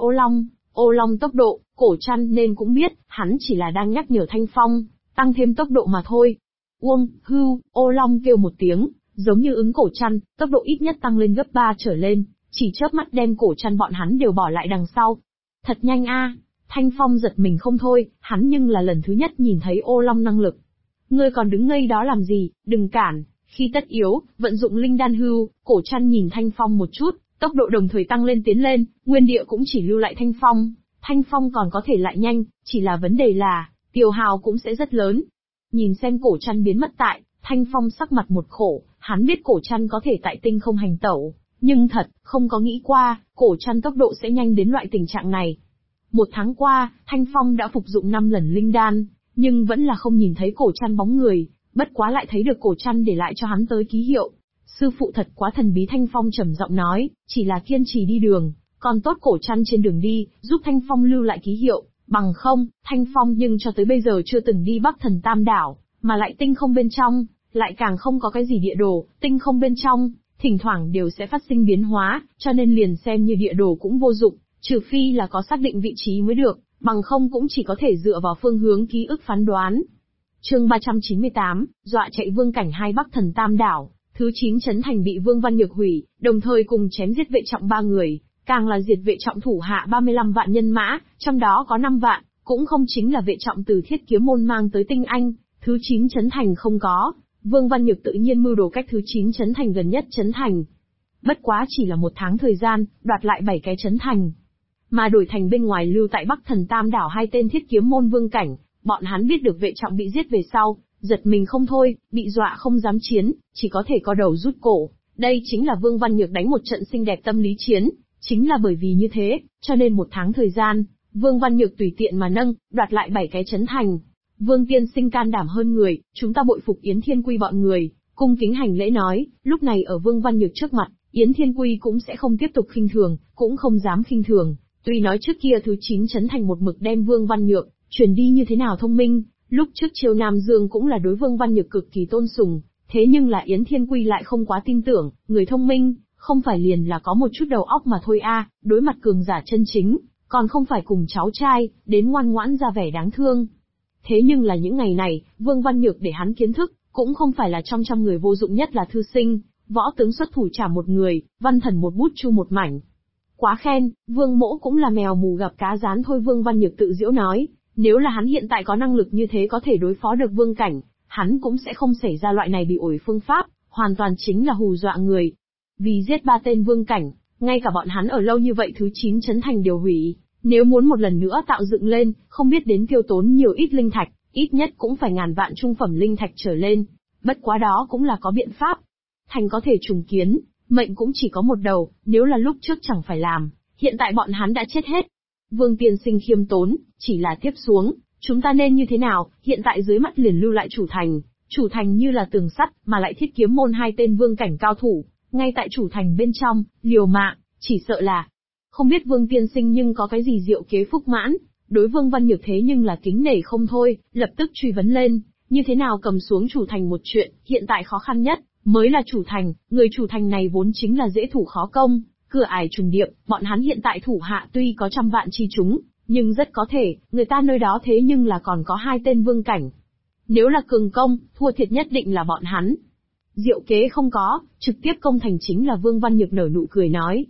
ô long tốc độ, cổ chăn nên cũng biết, hắn chỉ là đang nhắc nhở Thanh Phong, tăng thêm tốc độ mà thôi. Uông, hưu, ô long kêu một tiếng, giống như ứng cổ chăn, tốc độ ít nhất tăng lên gấp 3 trở lên, chỉ chớp mắt đem cổ chăn bọn hắn đều bỏ lại đằng sau. Thật nhanh a! Thanh Phong giật mình không thôi, hắn nhưng là lần thứ nhất nhìn thấy ô long năng lực. Ngươi còn đứng ngây đó làm gì, đừng cản, khi tất yếu, vận dụng linh đan hưu, cổ chăn nhìn Thanh Phong một chút, tốc độ đồng thời tăng lên tiến lên, nguyên địa cũng chỉ lưu lại Thanh Phong. Thanh Phong còn có thể lại nhanh, chỉ là vấn đề là, tiêu hao cũng sẽ rất lớn. Nhìn xem cổ chăn biến mất tại, Thanh Phong sắc mặt một khổ, hắn biết cổ chăn có thể tại tinh không hành tẩu, nhưng thật, không có nghĩ qua, cổ chăn tốc độ sẽ nhanh đến loại tình trạng này. Một tháng qua, Thanh Phong đã phục dụng 5 lần linh đan, nhưng vẫn là không nhìn thấy cổ chăn bóng người, bất quá lại thấy được cổ chăn để lại cho hắn tới ký hiệu. Sư phụ thật quá thần bí, Thanh Phong trầm giọng nói, chỉ là kiên trì đi đường, còn tốt cổ chăn trên đường đi, giúp Thanh Phong lưu lại ký hiệu, bằng không, Thanh Phong nhưng cho tới bây giờ chưa từng đi Bắc Thần Tam Đảo, mà lại tinh không bên trong, lại càng không có cái gì địa đồ, tinh không bên trong, thỉnh thoảng đều sẽ phát sinh biến hóa, cho nên liền xem như địa đồ cũng vô dụng, trừ phi là có xác định vị trí mới được, bằng không cũng chỉ có thể dựa vào phương hướng ký ức phán đoán. Chương 398, dọa chạy vương cảnh 2 Bắc Thần Tam Đảo, thứ 9 trấn thành bị Vương Văn Nhược hủy, đồng thời cùng chém giết vệ trọng 3 người, càng là diệt vệ trọng thủ hạ 35 vạn nhân mã, trong đó có 5 vạn, cũng không chính là vệ trọng từ Thiết Kiếm Môn mang tới Tinh Anh, thứ 9 trấn thành không có, Vương Văn Nhược tự nhiên mưu đồ cách thứ 9 trấn thành gần nhất trấn thành. Bất quá chỉ là 1 tháng thời gian, đoạt lại 7 cái trấn thành. Mà đổi thành bên ngoài lưu tại Bắc Thần Tam Đảo 2 tên Thiết Kiếm Môn vương cảnh, bọn hắn biết được vệ trọng bị giết về sau, giật mình không thôi, bị dọa không dám chiến, chỉ có thể co đầu rút cổ. Đây chính là Vương Văn Nhược đánh một trận xinh đẹp tâm lý chiến, chính là bởi vì như thế, cho nên 1 tháng thời gian, Vương Văn Nhược tùy tiện mà nâng, đoạt lại 7 cái trấn thành. Vương tiên sinh can đảm hơn người, chúng ta bội phục Yến Thiên Quy bọn người, cung kính hành lễ nói, lúc này ở Vương Văn Nhược trước mặt, Yến Thiên Quy cũng sẽ không tiếp tục khinh thường, cũng không dám khinh thường. Tuy nói trước kia thứ 9 trấn thành một mực đem Vương Văn Nhược truyền đi như thế nào thông minh, lúc trước Triều Nam Dương cũng là đối Vương Văn Nhược cực kỳ tôn sùng, thế nhưng là Yến Thiên Quy lại không quá tin tưởng, người thông minh, không phải liền là có một chút đầu óc mà thôi a, đối mặt cường giả chân chính, còn không phải cùng cháu trai, đến ngoan ngoãn ra vẻ đáng thương. Thế nhưng là những ngày này, Vương Văn Nhược để hắn kiến thức, cũng không phải là trong trăm người vô dụng nhất là thư sinh, võ tướng xuất thủ trả một người, văn thần một bút chu một mảnh. Quá khen, Vương Mỗ cũng là mèo mù gặp cá rán thôi. Vương Văn Nhược tự giễu nói, nếu là hắn hiện tại có năng lực như thế có thể đối phó được vương cảnh, hắn cũng sẽ không xảy ra loại này bị ổi phương pháp, hoàn toàn chính là hù dọa người. Vì giết 3 tên vương cảnh, ngay cả bọn hắn ở lâu như vậy thứ 9 trấn thành đều hủy, nếu muốn một lần nữa tạo dựng lên, không biết đến tiêu tốn nhiều ít linh thạch, ít nhất cũng phải ngàn vạn trung phẩm linh thạch trở lên, bất quá đó cũng là có biện pháp. Thành có thể trùng kiến, mệnh cũng chỉ có một đầu, nếu là lúc trước chẳng phải làm, hiện tại bọn hắn đã chết hết. Vương tiên sinh khiêm tốn, chỉ là tiếp xuống, chúng ta nên như thế nào, hiện tại dưới mắt liền lưu lại chủ thành như là tường sắt, mà lại Thiết Kiếm Môn 2 tên vương cảnh cao thủ, ngay tại chủ thành bên trong, liều mạng, chỉ sợ là, không biết Vương tiên sinh nhưng có cái gì diệu kế phúc mãn, đối Vương Văn Nhược thế nhưng là kính nể không thôi, lập tức truy vấn lên, như thế nào cầm xuống chủ thành một chuyện, hiện tại khó khăn nhất mới là chủ thành, người chủ thành này vốn chính là dễ thủ khó công, cửa ải trùng điệp, bọn hắn hiện tại thủ hạ tuy có trăm vạn chi chúng, nhưng rất có thể, người ta nơi đó thế nhưng là còn có 2 tên vương cảnh. Nếu là cường công, thua thiệt nhất định là bọn hắn. Diệu kế không có, trực tiếp công thành chính là. Vương Văn Nhược nở nụ cười nói.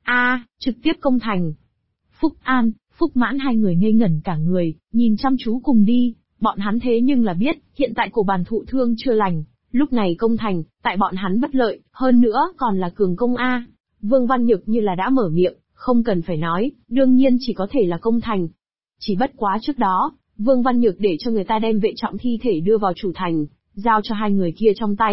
Trực tiếp công thành. Phúc An, Phúc Mãn 2 người ngây ngẩn cả người, nhìn chăm chú cùng đi, bọn hắn thế nhưng là biết, hiện tại cổ bàn thụ thương chưa lành, lúc này công thành, tại bọn hắn bất lợi, hơn nữa còn là cường công a. Vương Văn Nhược như là đã mở miệng, không cần phải nói, đương nhiên chỉ có thể là công thành. Chỉ bất quá trước đó, Vương Văn Nhược để cho người ta đem vệ trọng thi thể đưa vào chủ thành, giao cho 2 người kia trong tay,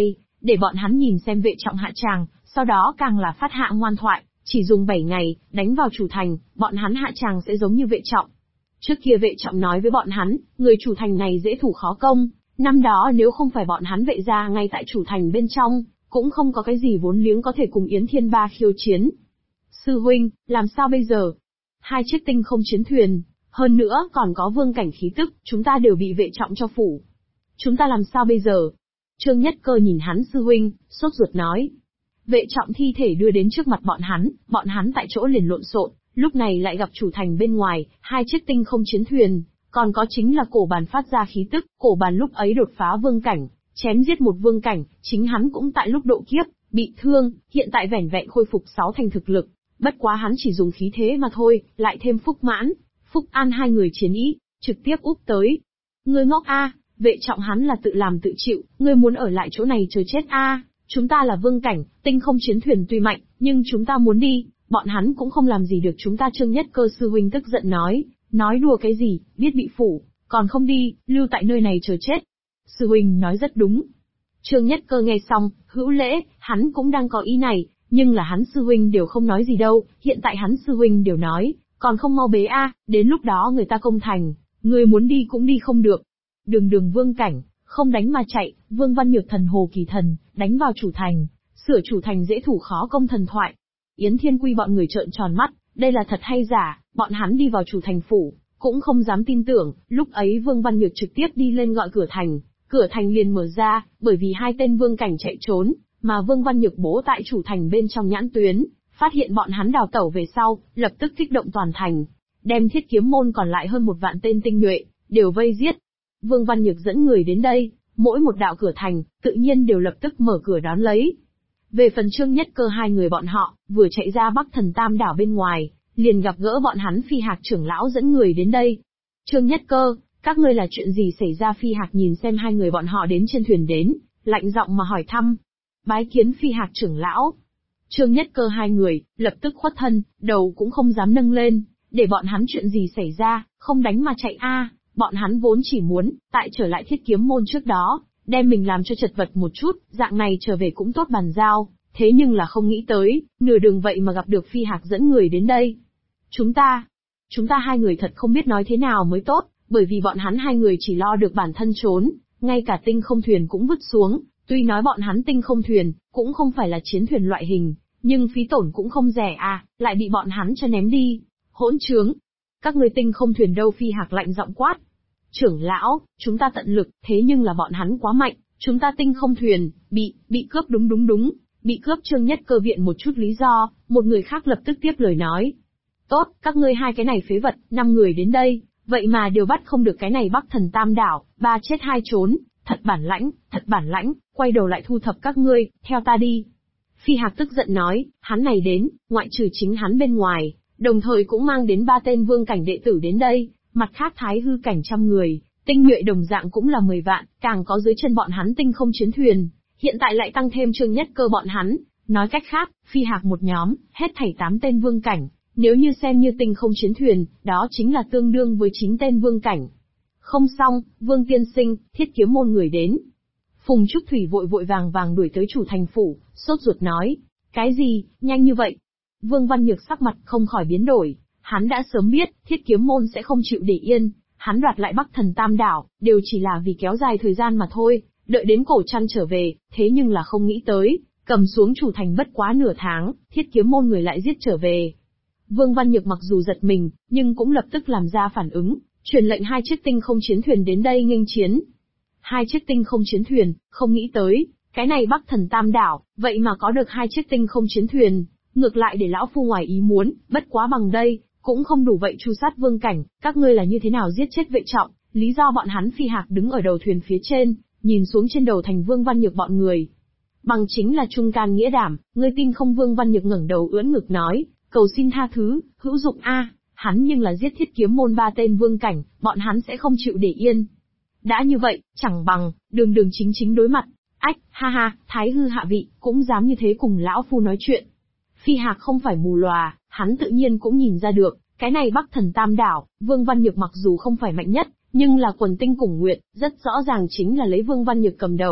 để bọn hắn nhìn xem vệ trọng hạ tràng, sau đó càng là phát hạ ngoan thoại, chỉ dùng 7 ngày, đánh vào chủ thành, bọn hắn hạ tràng sẽ giống như vệ trọng. Trước kia vệ trọng nói với bọn hắn, người chủ thành này dễ thủ khó công, năm đó nếu không phải bọn hắn vệ gia ngay tại chủ thành bên trong, cũng không có cái gì vốn liếng có thể cùng Yến Thiên Ba khiêu chiến. Sư huynh, làm sao bây giờ? 2 chiếc tinh không chiến thuyền, hơn nữa còn có vương cảnh khí tức, chúng ta đều bị vệ trọng cho phủ. Chúng ta làm sao bây giờ? Trương Nhất Cơ nhìn hắn sư huynh, sốt ruột nói. Vệ trọng thi thể đưa đến trước mặt bọn hắn tại chỗ liền lộn xộn, lúc này lại gặp chủ thành bên ngoài, 2 chiếc tinh không chiến thuyền, còn có chính là cổ bàn phát ra khí tức, cổ bàn lúc ấy đột phá vương cảnh, chém giết một vương cảnh, chính hắn cũng tại lúc độ kiếp, bị thương, hiện tại vẻn vẹn khôi phục 6 thành thực lực, bất quá hắn chỉ dùng khí thế mà thôi, lại thêm Phúc Mãn, Phúc An hai người chiến ý, trực tiếp úp tới. Ngươi ngốc a, vệ trọng hắn là tự làm tự chịu, ngươi muốn ở lại chỗ này chờ chết a? Chúng ta là vương cảnh, tinh không chiến thuyền tuy mạnh, nhưng chúng ta muốn đi, bọn hắn cũng không làm gì được chúng ta. Trương Nhất Cơ sư huynh tức giận nói đùa cái gì, biết bị phủ, còn không đi, lưu tại nơi này chờ chết. Sư huynh nói rất đúng. Trương Nhất Cơ nghe xong, hữu lễ, hắn cũng đang có ý này, nhưng là hắn sư huynh đều không nói gì đâu, hiện tại hắn sư huynh đều nói, còn không mau bế a, đến lúc đó người ta công thành, người muốn đi cũng đi không được. Đường vương cảnh, không đánh mà chạy, Vương Văn Nhược thần hồ kỳ thần, đánh vào chủ thành, sửa chủ thành dễ thủ khó công thần thoại. Yến Thiên Quy bọn người trợn tròn mắt, đây là thật hay giả, bọn hắn đi vào chủ thành phủ, cũng không dám tin tưởng, lúc ấy Vương Văn Nhược trực tiếp đi lên gọi cửa thành liền mở ra, bởi vì 2 tên vương cảnh chạy trốn, mà Vương Văn Nhược bố tại chủ thành bên trong nhãn tuyến, phát hiện bọn hắn đào tẩu về sau, lập tức kích động toàn thành, đem Thiết Kiếm môn còn lại hơn 1 vạn tên tinh nhuệ, đều vây giết. Vương Văn Nhược dẫn người đến đây, mỗi một đạo cửa thành, tự nhiên đều lập tức mở cửa đón lấy. Về phần Trương Nhất Cơ hai người bọn họ, vừa chạy ra Bắc Thần Tam đảo bên ngoài, liền gặp gỡ bọn hắn Phi Hạc trưởng lão dẫn người đến đây. Trương Nhất Cơ, các ngươi là chuyện gì xảy ra? Phi Hạc nhìn xem hai người bọn họ đến trên thuyền đến, lạnh giọng mà hỏi thăm. Bái kiến Phi Hạc trưởng lão. Trương Nhất Cơ hai người, lập tức khuất thân, đầu cũng không dám nâng lên, để bọn hắn chuyện gì xảy ra, không đánh mà chạy a. Bọn hắn vốn chỉ muốn, tại trở lại Thiết Kiếm môn trước đó, đem mình làm cho chật vật một chút, dạng này trở về cũng tốt bàn giao, thế nhưng là không nghĩ tới, nửa đường vậy mà gặp được Phi Hạc dẫn người đến đây. Chúng ta hai người thật không biết nói thế nào mới tốt, bởi vì bọn hắn hai người chỉ lo được bản thân trốn, ngay cả tinh không thuyền cũng vứt xuống, tuy nói bọn hắn tinh không thuyền, cũng không phải là chiến thuyền loại hình, nhưng phí tổn cũng không rẻ à, lại bị bọn hắn cho ném đi. Hỗn trướng! Các ngươi tinh không thuyền đâu? Phi Hạc lạnh giọng quát. Trưởng lão, chúng ta tận lực, thế nhưng là bọn hắn quá mạnh, chúng ta tinh không thuyền, bị cướp. Đúng, bị cướp. Trương Nhất Cơ viện một chút lý do, một người khác lập tức tiếp lời nói. Tốt, các ngươi hai cái này phế vật, 5 người đến đây, vậy mà đều bắt không được cái này Bắc Thần Tam đảo, 3 chết 2 trốn, thật bản lãnh, quay đầu lại thu thập các ngươi, theo ta đi. Phi Hạc tức giận nói, hắn này đến, ngoại trừ chính hắn bên ngoài, đồng thời cũng mang đến 3 tên vương cảnh đệ tử đến đây, mặt khác thái hư cảnh 100 người, tinh nhuệ đồng dạng cũng là 10 vạn, càng có dưới chân bọn hắn tinh không chiến thuyền, hiện tại lại tăng thêm Trương Nhất Cơ bọn hắn, nói cách khác, Phi Hạc một nhóm, hết thảy 8 tên vương cảnh, nếu như xem như tinh không chiến thuyền, đó chính là tương đương với 9 tên vương cảnh. Không xong, Vương tiên sinh, Thiết Kiếm môn người đến. Phùng Trúc Thủy vội vàng đuổi tới chủ thành phủ, sốt ruột nói, cái gì, nhanh như vậy? Vương Văn Nhược sắc mặt không khỏi biến đổi, hắn đã sớm biết, Thiết Kiếm môn sẽ không chịu để yên, hắn đoạt lại Bắc Thần Tam đảo, đều chỉ là vì kéo dài thời gian mà thôi, đợi đến Cổ Trăn trở về, thế nhưng là không nghĩ tới, cầm xuống chủ thành bất quá nửa tháng, Thiết Kiếm môn người lại giết trở về. Vương Văn Nhược mặc dù giật mình, nhưng cũng lập tức làm ra phản ứng, truyền lệnh 2 chiếc tinh không chiến thuyền đến đây nghênh chiến. 2 chiếc tinh không chiến thuyền, không nghĩ tới, cái này Bắc Thần Tam đảo, vậy mà có được 2 chiếc tinh không chiến thuyền, ngược lại để lão phu ngoài ý muốn, bất quá bằng đây, cũng không đủ vậy chu sát vương cảnh, các ngươi là như thế nào giết chết vệ trọng? Lý do bọn hắn Phi Hạc đứng ở đầu thuyền phía trên, nhìn xuống trên đầu thành Vương Văn Nhược bọn người. Bằng chính là trung can nghĩa đảm, ngươi tin không? Vương Văn Nhược ngẩng đầu ưỡn ngực nói, cầu xin tha thứ, hữu dụng a, hắn nhưng là giết Thiết Kiếm môn 3 tên vương cảnh, bọn hắn sẽ không chịu để yên. Đã như vậy, chẳng bằng, đường chính đối mặt. Ách, ha ha, thái hư hạ vị, cũng dám như thế cùng lão phu nói chuyện. Phi Hạc không phải mù lòa, hắn tự nhiên cũng nhìn ra được, cái này Bắc Thần Tam đảo, Vương Văn Nhược mặc dù không phải mạnh nhất, nhưng là quần tinh cùng nguyện, rất rõ ràng chính là lấy Vương Văn Nhược cầm đầu,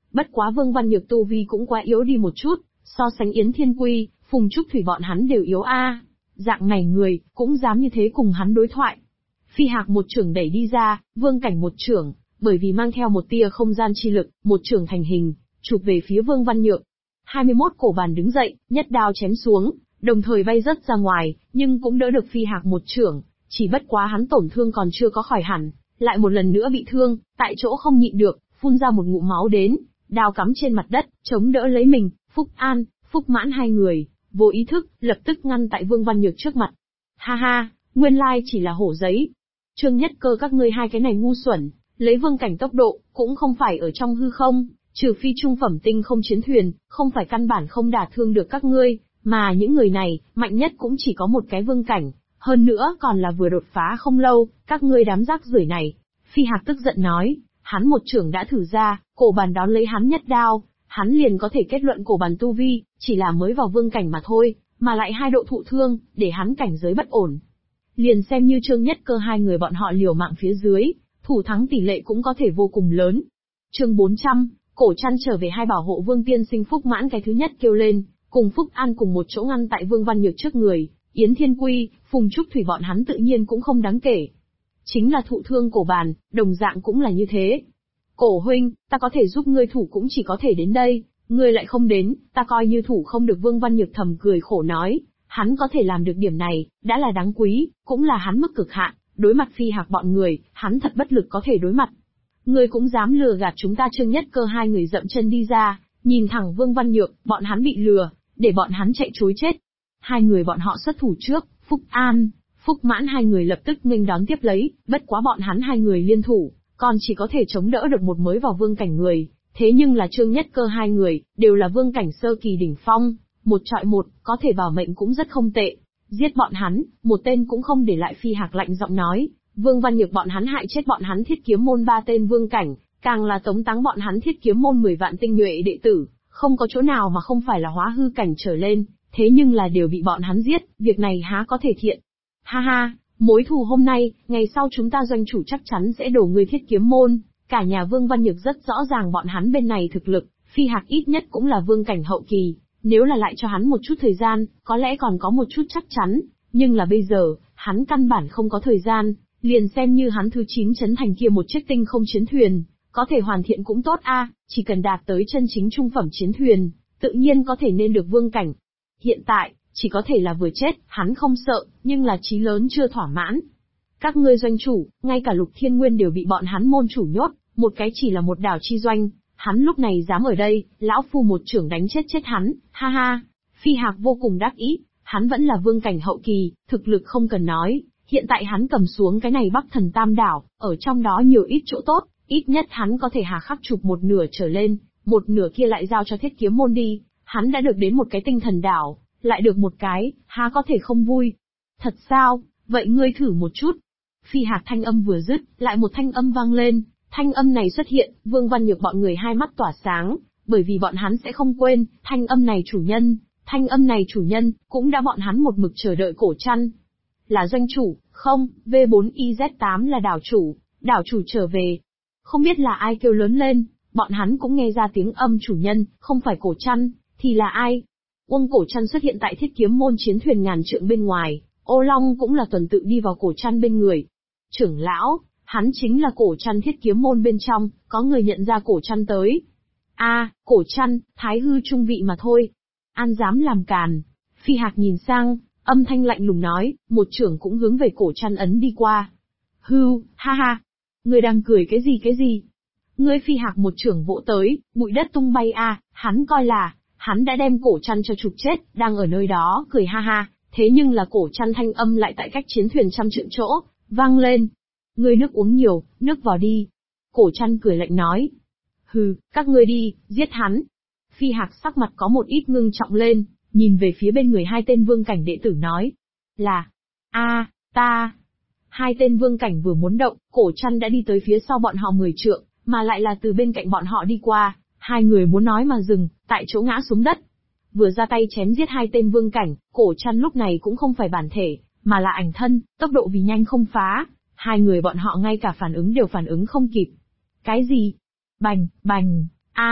Bất quá Vương Văn Nhược tu vi cũng quá yếu đi một chút, so sánh Yến Thiên Quy, Phùng Trúc Thủy bọn hắn đều yếu a. Dạng này người, cũng dám như thế cùng hắn đối thoại. Phi Hạc một chưởng đẩy đi ra, Vương Cảnh một chưởng, bởi vì mang theo một tia không gian chi lực, một chưởng thành hình, chụp về phía Vương Văn Nhược. 21 cổ bàn đứng dậy, nhất đao chém xuống, đồng thời bay rất ra ngoài, nhưng cũng đỡ được Phi Hạc một chưởng, chỉ bất quá hắn tổn thương còn chưa có khỏi hẳn, lại một lần nữa bị thương, tại chỗ không nhịn được, phun ra một ngụm máu đến, đao cắm trên mặt đất, chống đỡ lấy mình, Phúc An, Phúc Mãn hai người, vô ý thức, lập tức ngăn tại Vương Văn Nhược trước mặt. Ha ha, nguyên lai chỉ là hổ giấy. Trương Nhất Cơ các ngươi hai cái này ngu xuẩn, lấy Vương Cảnh tốc độ, cũng không phải ở trong hư không, trừ phi trung phẩm tinh không chiến thuyền, không phải căn bản không đả thương được các ngươi, mà những người này, mạnh nhất cũng chỉ có một cái Vương Cảnh, hơn nữa còn là vừa đột phá không lâu, các ngươi đám rác rưởi này. Phi Hạc tức giận nói, hắn một chưởng đã thử ra, cổ bàn đón lấy hắn nhất đao, hắn liền có thể kết luận cổ bàn tu vi, chỉ là mới vào Vương Cảnh mà thôi, mà lại hai độ thụ thương, để hắn cảnh giới bất ổn. Liền xem như Trương Nhất Cơ hai người bọn họ liều mạng phía dưới, thủ thắng tỷ lệ cũng có thể vô cùng lớn. Chương 400, Cổ Trăn trở về hai bảo hộ Vương tiên sinh Phúc Mãn cái thứ nhất kêu lên, cùng Phúc An cùng một chỗ ngăn tại Vương Văn Nhược trước người, Yến Thiên Quy, Phùng Trúc Thủy bọn hắn tự nhiên cũng không đáng kể. Chính là thụ thương cổ bàn, đồng dạng cũng là như thế. Cổ huynh, ta có thể giúp ngươi thủ cũng chỉ có thể đến đây, ngươi lại không đến, ta coi như thủ không được. Vương Văn Nhược thầm cười khổ nói, hắn có thể làm được điểm này, đã là đáng quý, cũng là hắn mức cực hạn, đối mặt Phi Hạc bọn người, hắn thật bất lực có thể đối mặt. Ngươi cũng dám lừa gạt chúng ta. Trương Nhất Cơ hai người dậm chân đi ra, nhìn thẳng Vương Văn Nhược, bọn hắn bị lừa, để bọn hắn chạy trối chết. Hai người bọn họ xuất thủ trước, Phúc An, Phúc Mãn hai người lập tức nghênh đón tiếp lấy, bất quá bọn hắn hai người liên thủ, còn chỉ có thể chống đỡ được một mới vào Vương Cảnh người, thế nhưng là Trương Nhất Cơ hai người, đều là Vương Cảnh sơ kỳ đỉnh phong, một trọi một, có thể bảo mệnh cũng rất không tệ. Giết bọn hắn, một tên cũng không để lại. Phi Hạc lạnh giọng nói, Vương Văn Nhược bọn hắn hại chết bọn hắn Thiết Kiếm môn 3 tên Vương Cảnh, càng là tống táng bọn hắn Thiết Kiếm môn 10 vạn tinh nhuệ đệ tử, không có chỗ nào mà không phải là hóa hư cảnh trở lên, thế nhưng là đều bị bọn hắn giết, việc này há có thể thiện. Ha ha, mối thù hôm nay, ngày sau chúng ta doanh chủ chắc chắn sẽ đổ người Thiết Kiếm môn. Cả nhà Vương Văn Nhược rất rõ ràng bọn hắn bên này thực lực, Phi Hạc ít nhất cũng là Vương Cảnh hậu kỳ, nếu là lại cho hắn một chút thời gian, có lẽ còn có một chút chắc chắn, nhưng là bây giờ, hắn căn bản không có thời gian, liền xem như hắn thứ 9 trấn thành kia một chiếc tinh không chiến thuyền, có thể hoàn thiện cũng tốt a, chỉ cần đạt tới chân chính trung phẩm chiến thuyền, tự nhiên có thể nên được Vương Cảnh. Hiện tại, chỉ có thể là vừa chết, hắn không sợ, nhưng là chí lớn chưa thỏa mãn. Các ngươi doanh chủ, ngay cả Lục Thiên Nguyên đều bị bọn hắn môn chủ nhốt, một cái chỉ là một đảo chi doanh, hắn lúc này dám ở đây, lão phu một chưởng đánh chết hắn, ha ha. Phi Hạc vô cùng đắc ý, hắn vẫn là Vương Cảnh hậu kỳ, thực lực không cần nói, hiện tại hắn cầm xuống cái này Bắc Thần Tam Đảo, ở trong đó nhiều ít chỗ tốt, ít nhất hắn có thể hà khắc chụp một nửa trở lên, một nửa kia lại giao cho Thiết Kiếm môn đi, hắn đã được đến một cái Tinh Thần Đảo, lại được một cái, há có thể không vui. Thật sao, vậy ngươi thử một chút. Phi Hạc thanh âm vừa dứt, lại một thanh âm vang lên, thanh âm này xuất hiện, Vương Văn Nhược bọn người hai mắt tỏa sáng, bởi vì bọn hắn sẽ không quên, thanh âm này chủ nhân, cũng đã bọn hắn một mực chờ đợi. Cổ Trăn là doanh chủ, không, V4IZ8 là đảo chủ trở về. Không biết là ai kêu lớn lên, bọn hắn cũng nghe ra tiếng âm chủ nhân, không phải Cổ Trăn, thì là ai? Uông Cổ Trăn xuất hiện tại Thiết Kiếm môn chiến thuyền ngàn trượng bên ngoài, Ô Long cũng là tuần tự đi vào Cổ Trăn bên người. Trưởng lão, hắn chính là Cổ Trăn Thiết Kiếm môn bên trong, có người nhận ra Cổ Trăn tới. Cổ Trăn, thái hư trung vị mà thôi. An dám làm càn. Phi Hạc nhìn sang, âm thanh lạnh lùng nói, một trưởng cũng hướng về Cổ Trăn ấn đi qua. Hưu, ha ha. Ngươi đang cười cái gì? Ngươi. Phi Hạc một trưởng vỗ tới, bụi đất tung bay hắn coi là, hắn đã đem Cổ Trăn cho chụp chết, đang ở nơi đó, cười ha ha, thế nhưng là Cổ Trăn thanh âm lại tại cách chiến thuyền 100 trượng chỗ, vang lên. Ngươi nước uống nhiều, nước vào đi. Cổ Trăn cười lạnh nói. Hừ, các ngươi đi, giết hắn. Phi Hạc sắc mặt có một ít ngưng trọng lên, nhìn về phía bên người hai tên Vương Cảnh đệ tử nói. Là, ta. Hai tên Vương Cảnh vừa muốn động, Cổ Trăn đã đi tới phía sau bọn họ 10 trượng, mà lại là từ bên cạnh bọn họ đi qua, hai người muốn nói mà dừng, tại chỗ ngã xuống đất. Vừa ra tay chém giết hai tên Vương Cảnh, Cổ Trăn lúc này cũng không phải bản thể, mà là ảnh thân, tốc độ vì nhanh không phá, hai người bọn họ ngay cả phản ứng đều phản ứng không kịp. Cái gì? Bành,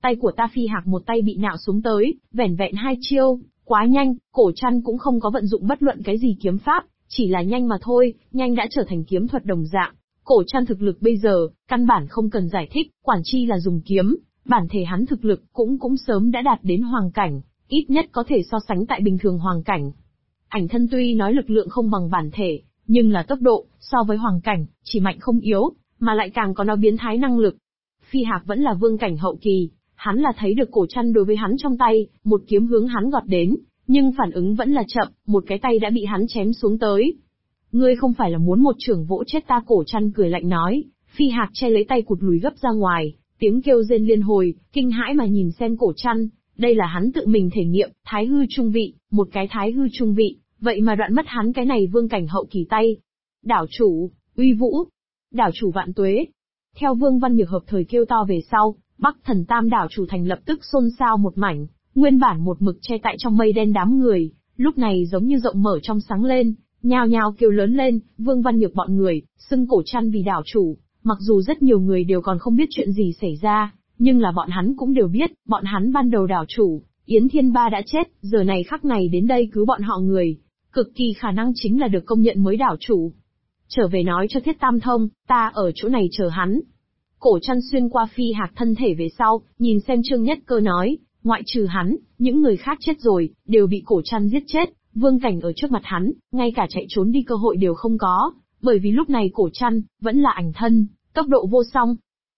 Tay của Ta Phi Hạc một tay bị nạo xuống tới, vẻn vẹn 2 chiêu, quá nhanh, Cổ Trăn cũng không có vận dụng bất luận cái gì kiếm pháp, chỉ là nhanh mà thôi, nhanh đã trở thành kiếm thuật đồng dạng. Cổ Trăn thực lực bây giờ, căn bản không cần giải thích, quản chi là dùng kiếm, bản thể hắn thực lực cũng sớm đã đạt đến hoàng cảnh, ít nhất có thể so sánh tại bình thường hoàng cảnh. Ảnh thân tuy nói lực lượng không bằng bản thể, nhưng là tốc độ, so với hoàng cảnh, chỉ mạnh không yếu, mà lại càng có nó biến thái năng lực. Phi Hạc vẫn là vương cảnh hậu kỳ, hắn là thấy được Cổ Trăn đối với hắn trong tay, một kiếm hướng hắn gọt đến, nhưng phản ứng vẫn là chậm, một cái tay đã bị hắn chém xuống tới. Ngươi không phải là muốn một trưởng vỗ chết ta? Cổ Trăn cười lạnh nói. Phi Hạc che lấy tay cụt lùi gấp ra ngoài, tiếng kêu rên liên hồi, kinh hãi mà nhìn xem Cổ Trăn, đây là hắn tự mình thể nghiệm, thái hư trung vị, một cái thái hư trung vị, vậy mà đoạn mất hắn cái này vương cảnh hậu kỳ tay. Đảo chủ, uy vũ, đảo chủ vạn tuế. Theo Vương Văn Nhược hợp thời kêu to về sau, Bắc Thần Tam đảo chủ thành lập tức xôn xao một mảnh, nguyên bản một mực che tại trong mây đen đám người, lúc này giống như rộng mở trong sáng lên, nhao nhao kêu lớn lên. Vương Văn Nhược bọn người, xưng Cổ Trăn vì đảo chủ, mặc dù rất nhiều người đều còn không biết chuyện gì xảy ra, nhưng là bọn hắn cũng đều biết, bọn hắn ban đầu đảo chủ, Yến Thiên Ba đã chết, giờ này khắc này đến đây cứu bọn họ người, cực kỳ khả năng chính là được công nhận mới đảo chủ. Trở về nói cho Thiết Tam Thông, ta ở chỗ này chờ hắn. Cổ Trăn xuyên qua Phi Hạc thân thể về sau, nhìn xem Trương Nhất Cơ nói, ngoại trừ hắn, những người khác chết rồi, đều bị Cổ Trăn giết chết, vương cảnh ở trước mặt hắn, ngay cả chạy trốn đi cơ hội đều không có, bởi vì lúc này Cổ Trăn vẫn là ảnh thân, tốc độ vô song.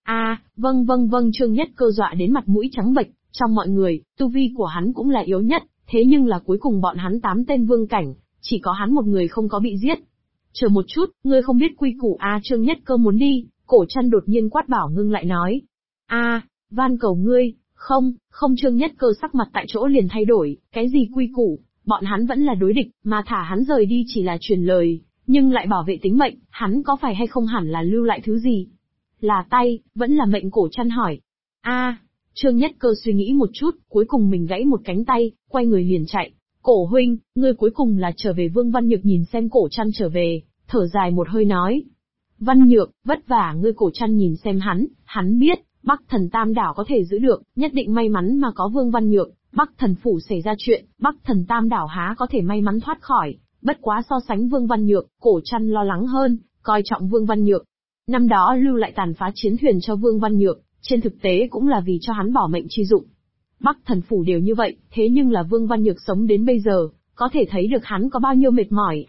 Vâng, Trương Nhất Cơ dọa đến mặt mũi trắng bệch, trong mọi người, tu vi của hắn cũng là yếu nhất, thế nhưng là cuối cùng bọn hắn 8 tên vương cảnh, chỉ có hắn một người không có bị giết. Chờ một chút, ngươi không biết quy củ à? Trương Nhất Cơ muốn đi, Cổ Trăn đột nhiên quát bảo ngưng lại nói. Van cầu ngươi, không, Trương Nhất Cơ sắc mặt tại chỗ liền thay đổi, cái gì quy củ, bọn hắn vẫn là đối địch, mà thả hắn rời đi chỉ là truyền lời, nhưng lại bảo vệ tính mệnh, hắn có phải hay không hẳn là lưu lại thứ gì? Là tay, vẫn là mệnh? Cổ Trăn hỏi. Trương Nhất Cơ suy nghĩ một chút, cuối cùng mình gãy một cánh tay, quay người liền chạy. Cổ huynh, ngươi cuối cùng là trở về. Vương Văn Nhược nhìn xem Cổ Trăn trở về, thở dài một hơi nói. Văn Nhược, vất vả ngươi. Cổ Trăn nhìn xem hắn biết, Bắc Thần Tam đảo có thể giữ được, nhất định may mắn mà có Vương Văn Nhược, Bắc Thần phủ xảy ra chuyện, Bắc Thần Tam đảo há có thể may mắn thoát khỏi, bất quá so sánh Vương Văn Nhược, Cổ Trăn lo lắng hơn, coi trọng Vương Văn Nhược. Năm đó lưu lại tàn phá chiến thuyền cho Vương Văn Nhược, trên thực tế cũng là vì cho hắn bỏ mệnh chi dụng. Bắc Thần phủ đều như vậy, thế nhưng là Vương Văn Nhược sống đến bây giờ, có thể thấy được hắn có bao nhiêu mệt mỏi.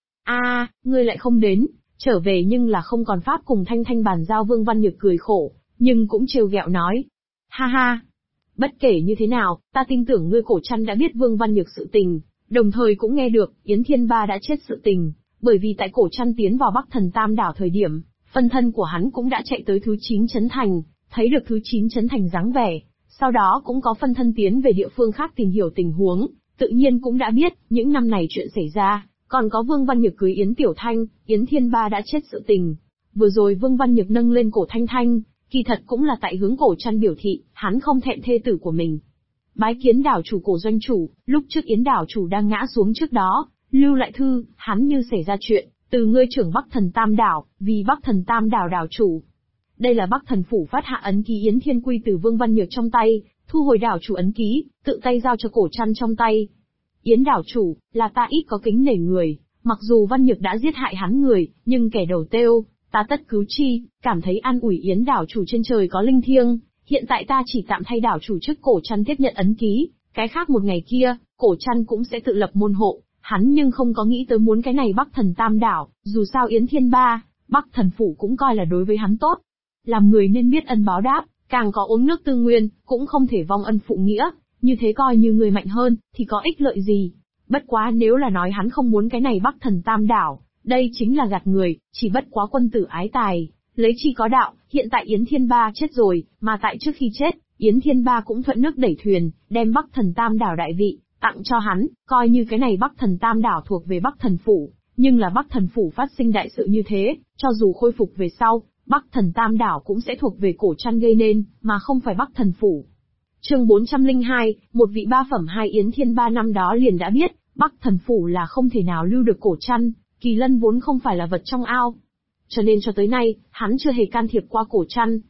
Ngươi lại không đến, trở về nhưng là không còn pháp cùng Thanh Thanh bàn giao. Vương Văn Nhược cười khổ, nhưng cũng trêu ghẹo nói. Ha, bất kể như thế nào, ta tin tưởng ngươi. Cổ Trăn đã biết Vương Văn Nhược sự tình, đồng thời cũng nghe được Yến Thiên Ba đã chết sự tình, bởi vì tại Cổ Trăn tiến vào Bắc Thần Tam đảo thời điểm, phân thân của hắn cũng đã chạy tới thứ 9 Trấn Thành, thấy được thứ 9 Trấn Thành dáng vẻ, sau đó cũng có phân thân tiến về địa phương khác tìm hiểu tình huống, tự nhiên cũng đã biết những năm này chuyện xảy ra, còn có Vương Văn Nhược cưới Yến Tiểu Thanh, Yến Thiên Ba đã chết sự tình. Vừa rồi Vương Văn Nhược nâng lên cổ Thanh Thanh, kỳ thật cũng là tại hướng Cổ Trăn biểu thị, hắn không thẹn thê tử của mình. Bái kiến đảo chủ. Cổ doanh chủ, lúc trước Yến đảo chủ đang ngã xuống trước đó, lưu lại thư, hắn như xảy ra chuyện, từ ngươi trưởng Bắc Thần Tam đảo, vì Bắc Thần Tam đảo đảo chủ. Đây là Bắc Thần phủ phát hạ ấn ký Yến Thiên Quy từ Vương Văn Nhược trong tay, thu hồi đảo chủ ấn ký, tự tay giao cho Cổ Trăn trong tay. Yến đảo chủ, là ta ít có kính nể người, mặc dù Văn Nhược đã giết hại hắn người, nhưng kẻ đầu têu, ta tất cứu chi, cảm thấy an ủi Yến đảo chủ trên trời có linh thiêng, hiện tại ta chỉ tạm thay đảo chủ trước. Cổ Trăn tiếp nhận ấn ký, cái khác một ngày kia, Cổ Trăn cũng sẽ tự lập môn hộ, hắn nhưng không có nghĩ tới muốn cái này Bắc Thần Tam đảo, dù sao Yến Thiên Ba, Bắc Thần phủ cũng coi là đối với hắn tốt. Làm người nên biết ân báo đáp, càng có uống nước tư nguyên, cũng không thể vong ân phụ nghĩa, như thế coi như người mạnh hơn, thì có ích lợi gì. Bất quá nếu là nói hắn không muốn cái này Bắc Thần Tam đảo, đây chính là gạt người, chỉ bất quá quân tử ái tài, lấy chi có đạo. Hiện tại Yến Thiên Ba chết rồi, mà tại trước khi chết, Yến Thiên Ba cũng thuận nước đẩy thuyền, đem Bắc Thần Tam đảo đại vị tặng cho hắn, coi như cái này Bắc Thần Tam đảo thuộc về Bắc Thần phủ, nhưng là Bắc Thần phủ phát sinh đại sự như thế, cho dù khôi phục về sau, Bắc Thần Tam đảo cũng sẽ thuộc về Cổ Trăn gây nên, mà không phải Bắc Thần phủ. Chương 402, một vị ba phẩm. Hai Yến Thiên Ba năm đó liền đã biết, Bắc Thần phủ là không thể nào lưu được Cổ Trăn, Kỳ Lân vốn không phải là vật trong ao, cho nên cho tới nay, hắn chưa hề can thiệp qua Cổ Trăn.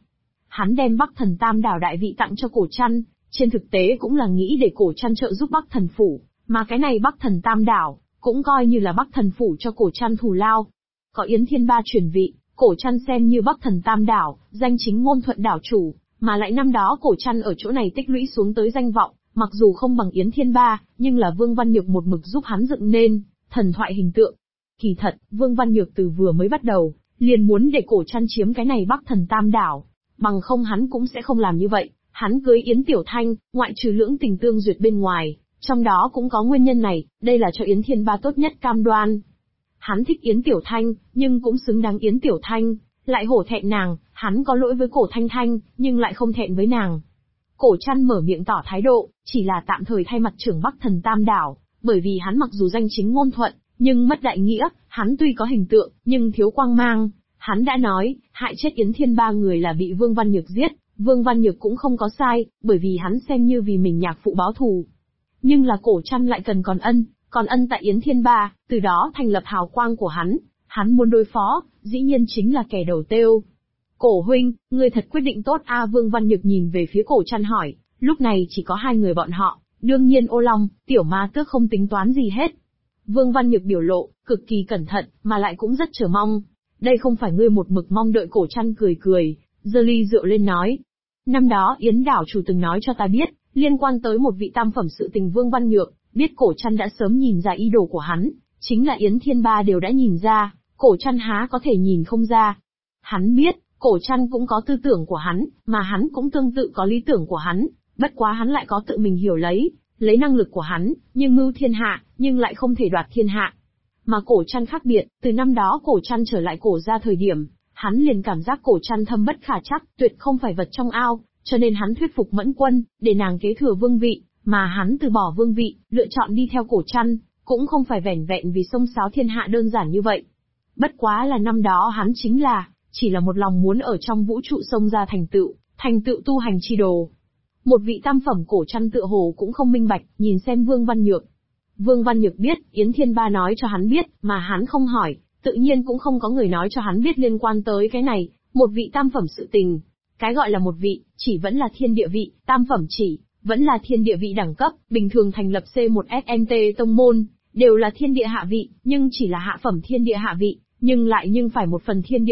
Hắn đem Bắc Thần Tam Đảo đại vị tặng cho Cổ Trăn, trên thực tế cũng là nghĩ để Cổ Trăn trợ giúp Bắc Thần Phủ, mà cái này Bắc Thần Tam Đảo, cũng coi như là Bắc Thần Phủ cho Cổ Trăn thù lao. Có Yến Thiên Ba truyền vị, Cổ Trăn xem như Bắc Thần Tam Đảo, danh chính ngôn thuận đảo chủ, mà lại năm đó Cổ Trăn ở chỗ này tích lũy xuống tới danh vọng, mặc dù không bằng Yến Thiên Ba, nhưng là Vương Văn Nhược một mực giúp hắn dựng nên thần thoại hình tượng. Kỳ thật, Vương Văn Nhược từ vừa mới bắt đầu, liền muốn để Cổ Trăn chiếm cái này Bắc Thần Tam Đảo, bằng không hắn cũng sẽ không làm như vậy. Hắn cưới Yến Tiểu Thanh, ngoại trừ lưỡng tình tương duyệt bên ngoài, trong đó cũng có nguyên nhân này, đây là cho Yến Thiên Ba tốt nhất cam đoan. Hắn thích Yến Tiểu Thanh, nhưng cũng xứng đáng Yến Tiểu Thanh, lại hổ thẹn nàng, hắn có lỗi với Cổ Thanh Thanh, nhưng lại không thẹn với nàng. Cổ Trăn mở miệng tỏ thái độ, chỉ là tạm thời thay mặt trưởng Bắc Thần Tam Đảo, bởi vì hắn mặc dù danh chính ngôn thuận, nhưng mất đại nghĩa, hắn tuy có hình tượng, nhưng thiếu quang mang. Hắn đã nói, hại chết Yến Thiên Ba người là bị Vương Văn Nhược giết, Vương Văn Nhược cũng không có sai, bởi vì hắn xem như vì mình nhạc phụ báo thù. Nhưng là Cổ Trăn lại cần còn ân tại Yến Thiên Ba, từ đó thành lập hào quang của hắn muốn đối phó, dĩ nhiên chính là kẻ đầu têu. Cổ huynh, ngươi thật quyết định tốt a. Vương Văn Nhược nhìn về phía Cổ Trăn hỏi, lúc này chỉ có hai người bọn họ, đương nhiên Ô Long, Tiểu Ma Tước không tính toán gì hết. Vương Văn Nhược biểu lộ, cực kỳ cẩn thận, mà lại cũng rất chờ mong. Đây không phải ngươi một mực mong đợi. Cổ Trăn cười, giơ ly rượu lên nói. Năm đó Yến đảo chủ từng nói cho ta biết, liên quan tới một vị tam phẩm sự tình. Vương Văn Nhược, biết Cổ Trăn đã sớm nhìn ra ý đồ của hắn, chính là Yến Thiên Ba đều đã nhìn ra, Cổ Trăn há có thể nhìn không ra. Hắn biết, Cổ Trăn cũng có tư tưởng của hắn, mà hắn cũng tương tự có lý tưởng của hắn, bất quá hắn lại có tự mình hiểu lấy năng lực của hắn, nhưng mưu thiên hạ, nhưng lại không thể đoạt thiên hạ. Mà Cổ Trăn khác biệt, từ năm đó Cổ Trăn trở lại Cổ gia thời điểm, hắn liền cảm giác Cổ Trăn thâm bất khả trắc, tuyệt không phải vật trong ao, cho nên hắn thuyết phục Mẫn Quân, để nàng kế thừa vương vị, mà hắn từ bỏ vương vị, lựa chọn đi theo Cổ Trăn, cũng không phải vẻn vẹn vì xông xáo thiên hạ đơn giản như vậy. Bất quá là năm đó hắn chỉ là một lòng muốn ở trong vũ trụ xông ra thành tựu tu hành chi đồ. Một vị tam phẩm. Cổ Trăn tựa hồ cũng không minh bạch, nhìn xem Vương Văn Nhược. Vương Văn Nhược biết, Yến Thiên Ba nói cho hắn biết, mà hắn không hỏi, tự nhiên cũng không có người nói cho hắn biết liên quan tới cái này, một vị tam phẩm sự tình. Cái gọi là một vị, chỉ vẫn là thiên địa vị, tam phẩm chỉ, vẫn là thiên địa vị đẳng cấp, bình thường thành lập C1 SNT tông môn, đều là thiên địa hạ vị, nhưng chỉ là hạ phẩm thiên địa hạ vị, nhưng phải một phần thiên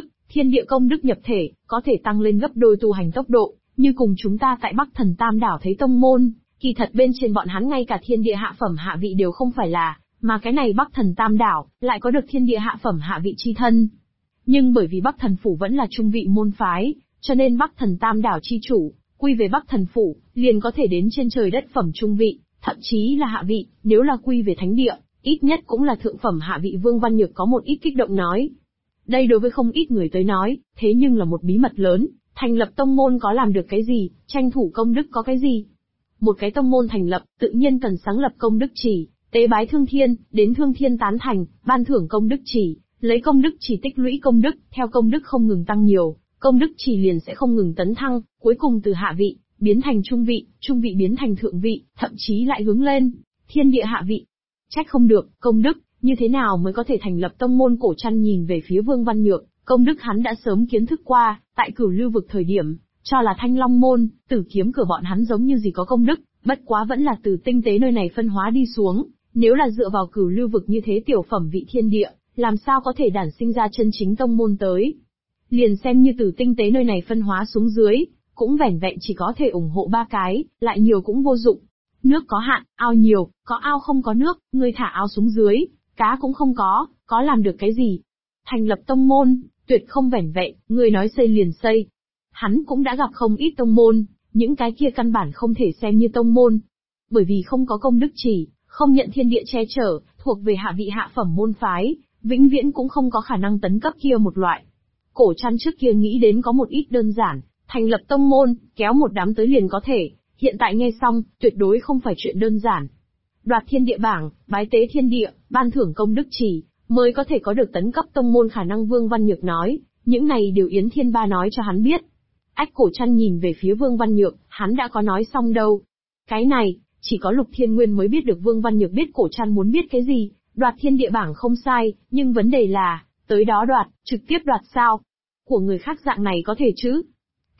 địa công đức nhập thể, có thể tăng lên gấp đôi tu hành tốc độ, như cùng chúng ta tại Bắc Thần Tam Đảo thấy tông môn, kỳ thật bên trên bọn hắn ngay cả thiên địa hạ phẩm hạ vị đều không phải là, mà cái này Bắc Thần Tam Đảo, lại có được thiên địa hạ phẩm hạ vị chi thân. Nhưng bởi vì Bắc Thần Phủ vẫn là trung vị môn phái, cho nên Bắc Thần Tam Đảo chi chủ, quy về Bắc Thần Phủ, liền có thể đến trên trời đất phẩm trung vị, thậm chí là hạ vị, nếu là quy về thánh địa, ít nhất cũng là thượng phẩm hạ vị. Vương Văn Nhược có một ít kích động nói. Đây đối với không ít người tới nói, thế nhưng là một bí mật lớn, thành lập tông môn có làm được cái gì, tranh thủ công đức có cái gì. Một cái tông môn thành lập, tự nhiên cần sáng lập công đức chỉ, tế bái thương thiên, đến thương thiên tán thành, ban thưởng công đức chỉ, lấy công đức chỉ tích lũy công đức, theo công đức không ngừng tăng nhiều, công đức chỉ liền sẽ không ngừng tấn thăng, cuối cùng từ hạ vị, biến thành trung vị biến thành thượng vị, thậm chí lại hướng lên, thiên địa hạ vị. Trách không được, công đức, như thế nào mới có thể thành lập tông môn? Cổ Trăn nhìn về phía Vương Văn Nhược, công đức hắn đã sớm kiến thức qua, tại Cửu Lưu vực thời điểm, cho là Thanh Long môn, Tử Kiếm cửa bọn hắn giống như gì có công đức, bất quá vẫn là từ tinh tế nơi này phân hóa đi xuống, nếu là dựa vào Cửu Lưu vực như thế tiểu phẩm vị thiên địa, làm sao có thể đản sinh ra chân chính tông môn tới. Liền xem như từ tinh tế nơi này phân hóa xuống dưới, cũng vẻn vẹn chỉ có thể ủng hộ 3 cái, lại nhiều cũng vô dụng. Nước có hạn, ao nhiều, có ao không có nước, ngươi thả ao xuống dưới, cá cũng không có làm được cái gì. Thành lập tông môn, tuyệt không vẻn vẹn, ngươi nói xây liền xây. Hắn cũng đã gặp không ít tông môn, những cái kia căn bản không thể xem như tông môn. Bởi vì không có công đức chỉ, không nhận thiên địa che chở, thuộc về hạ vị hạ phẩm môn phái, vĩnh viễn cũng không có khả năng tấn cấp kia một loại. Cổ Trăn trước kia nghĩ đến có một ít đơn giản, thành lập tông môn, kéo một đám tới liền có thể, hiện tại nghe xong, tuyệt đối không phải chuyện đơn giản. Đoạt thiên địa bảng, bái tế thiên địa, ban thưởng công đức chỉ, mới có thể có được tấn cấp tông môn khả năng. Vương Văn Nhược nói, những này đều Yến Thiên Ba nói cho hắn biết. Ách. Cổ Trăn nhìn về phía Vương Văn Nhược, hắn đã có nói xong đâu. Cái này, chỉ có Lục Thiên Nguyên mới biết được. Vương Văn Nhược biết Cổ Trăn muốn biết cái gì, đoạt thiên địa bảng không sai, nhưng vấn đề là, tới đó đoạt, trực tiếp đoạt sao? Của người khác dạng này có thể chứ?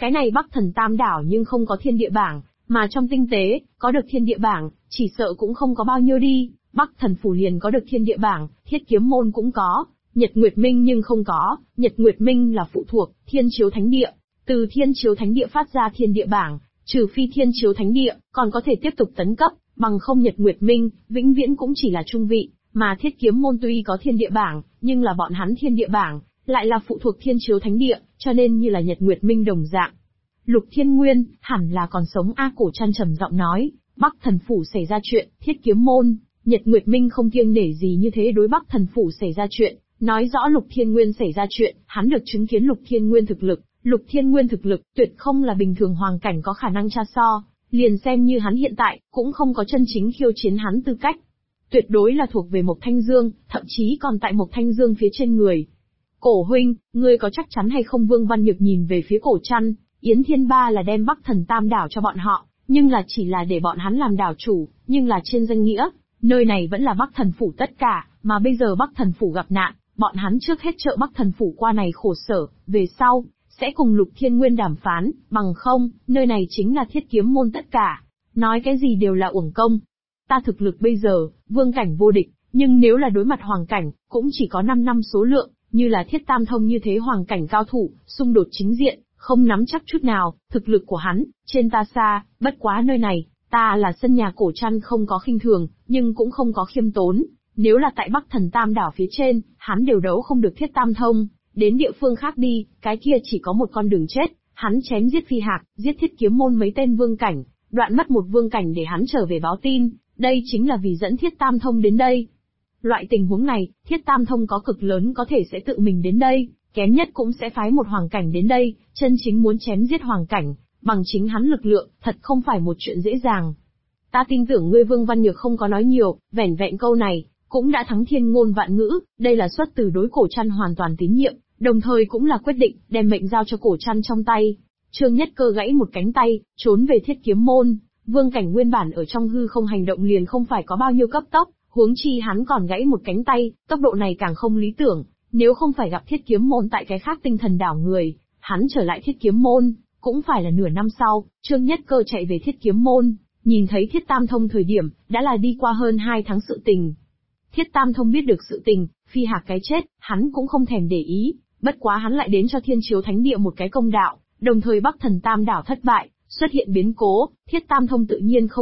Cái này Bắc Thần Tam Đảo nhưng không có thiên địa bảng, mà trong tinh tế, có được thiên địa bảng, chỉ sợ cũng không có bao nhiêu đi. Bắc Thần Phủ liền có được thiên địa bảng, Thiết Kiếm Môn cũng có, Nhật Nguyệt Minh nhưng không có. Nhật Nguyệt Minh là phụ thuộc Thiên Chiếu Thánh Địa, từ Thiên Chiếu Thánh Địa phát ra thiên địa bảng, trừ phi Thiên Chiếu Thánh Địa còn có thể tiếp tục tấn cấp, bằng không Nhật Nguyệt Minh vĩnh viễn cũng chỉ là trung vị, mà Thiết Kiếm Môn tuy có thiên địa bảng, nhưng là bọn hắn thiên địa bảng lại là phụ thuộc Thiên Chiếu Thánh Địa, cho nên như là Nhật Nguyệt Minh đồng dạng. Lục Thiên Nguyên hẳn là còn sống a. Cổ Trăn trầm giọng nói, Bắc Thần Phủ xảy ra chuyện, Thiết Kiếm Môn, Nhật Nguyệt Minh không kiêng nể gì như thế đối Bắc Thần Phủ xảy ra chuyện, nói rõ Lục Thiên Nguyên xảy ra chuyện, hắn được chứng kiến Lục Thiên Nguyên thực lực. Lục Thiên Nguyên thực lực tuyệt không là bình thường hoàng cảnh có khả năng tra so, liền xem như hắn hiện tại, cũng không có chân chính khiêu chiến hắn tư cách. Tuyệt đối là thuộc về Mộc Thanh Dương, thậm chí còn tại Mộc Thanh Dương phía trên người. Cổ huynh, ngươi có chắc chắn hay không? Vương Văn Nhược nhìn về phía Cổ Trăn, Yến Thiên Ba là đem Bắc Thần Tam Đảo cho bọn họ, nhưng là chỉ là để bọn hắn làm đảo chủ, nhưng là trên danh nghĩa, nơi này vẫn là Bắc Thần Phủ tất cả, mà bây giờ Bắc Thần Phủ gặp nạn, bọn hắn trước hết trợ Bắc Thần Phủ qua này khổ sở, về sau sẽ cùng Lục Thiên Nguyên đàm phán, bằng không, nơi này chính là Thiết Kiếm Môn tất cả. Nói cái gì đều là uổng công. Ta thực lực bây giờ, vương cảnh vô địch, nhưng nếu là đối mặt hoàng cảnh, cũng chỉ có 5 năm số lượng, như là Thiết Tam Thông như thế hoàng cảnh cao thủ, xung đột chính diện, không nắm chắc chút nào, thực lực của hắn, trên ta xa, bất quá nơi này, ta là sân nhà. Cổ Trăn không có khinh thường, nhưng cũng không có khiêm tốn. Nếu là tại Bắc Thần Tam Đảo phía trên, hắn đều đấu không được Thiết Tam Thông. Đến địa phương khác đi, cái kia chỉ có một con đường chết, hắn chém giết Phi Hạc, giết Thiết Kiếm Môn mấy tên vương cảnh, đoạn mất một vương cảnh để hắn trở về báo tin, đây chính là vì dẫn Thiết Tam Thông đến đây. Loại tình huống này, Thiết Tam Thông có cực lớn có thể sẽ tự mình đến đây, kém nhất cũng sẽ phái một hoàng cảnh đến đây, chân chính muốn chém giết hoàng cảnh, bằng chính hắn lực lượng, thật không phải một chuyện dễ dàng. Ta tin tưởng ngươi. Vương Văn Nhược không có nói nhiều, vẻn vẹn câu này, cũng đã thắng thiên ngôn vạn ngữ, đây là xuất từ đối Cổ Trăn hoàn toàn tín nhiệm, đồng thời cũng là quyết định, đem mệnh giao cho Cổ Trăn trong tay. Trương Nhất Cơ gãy một cánh tay, trốn về Thiết Kiếm Môn, vương cảnh nguyên bản ở trong hư không hành động liền không phải có bao nhiêu cấp tốc, huống chi hắn còn gãy một cánh tay, tốc độ này càng không lý tưởng, nếu không phải gặp Thiết Kiếm Môn tại cái khác tinh thần đảo người, hắn trở lại Thiết Kiếm Môn, cũng phải là nửa năm sau. Trương Nhất Cơ chạy về Thiết Kiếm Môn, nhìn thấy Thiết Tam Thông thời điểm, đã là đi qua hơn 2 tháng sự tình. Thiết Tam Thông biết được sự tình, Phi Hạc cái chết, hắn cũng không thèm để ý, bất quá hắn lại đến cho Thiên Chiếu Thánh Địa một cái công đạo, đồng thời Bắc Thần Tam Đảo thất bại, xuất hiện biến cố, Thiết Tam Thông tự nhiên không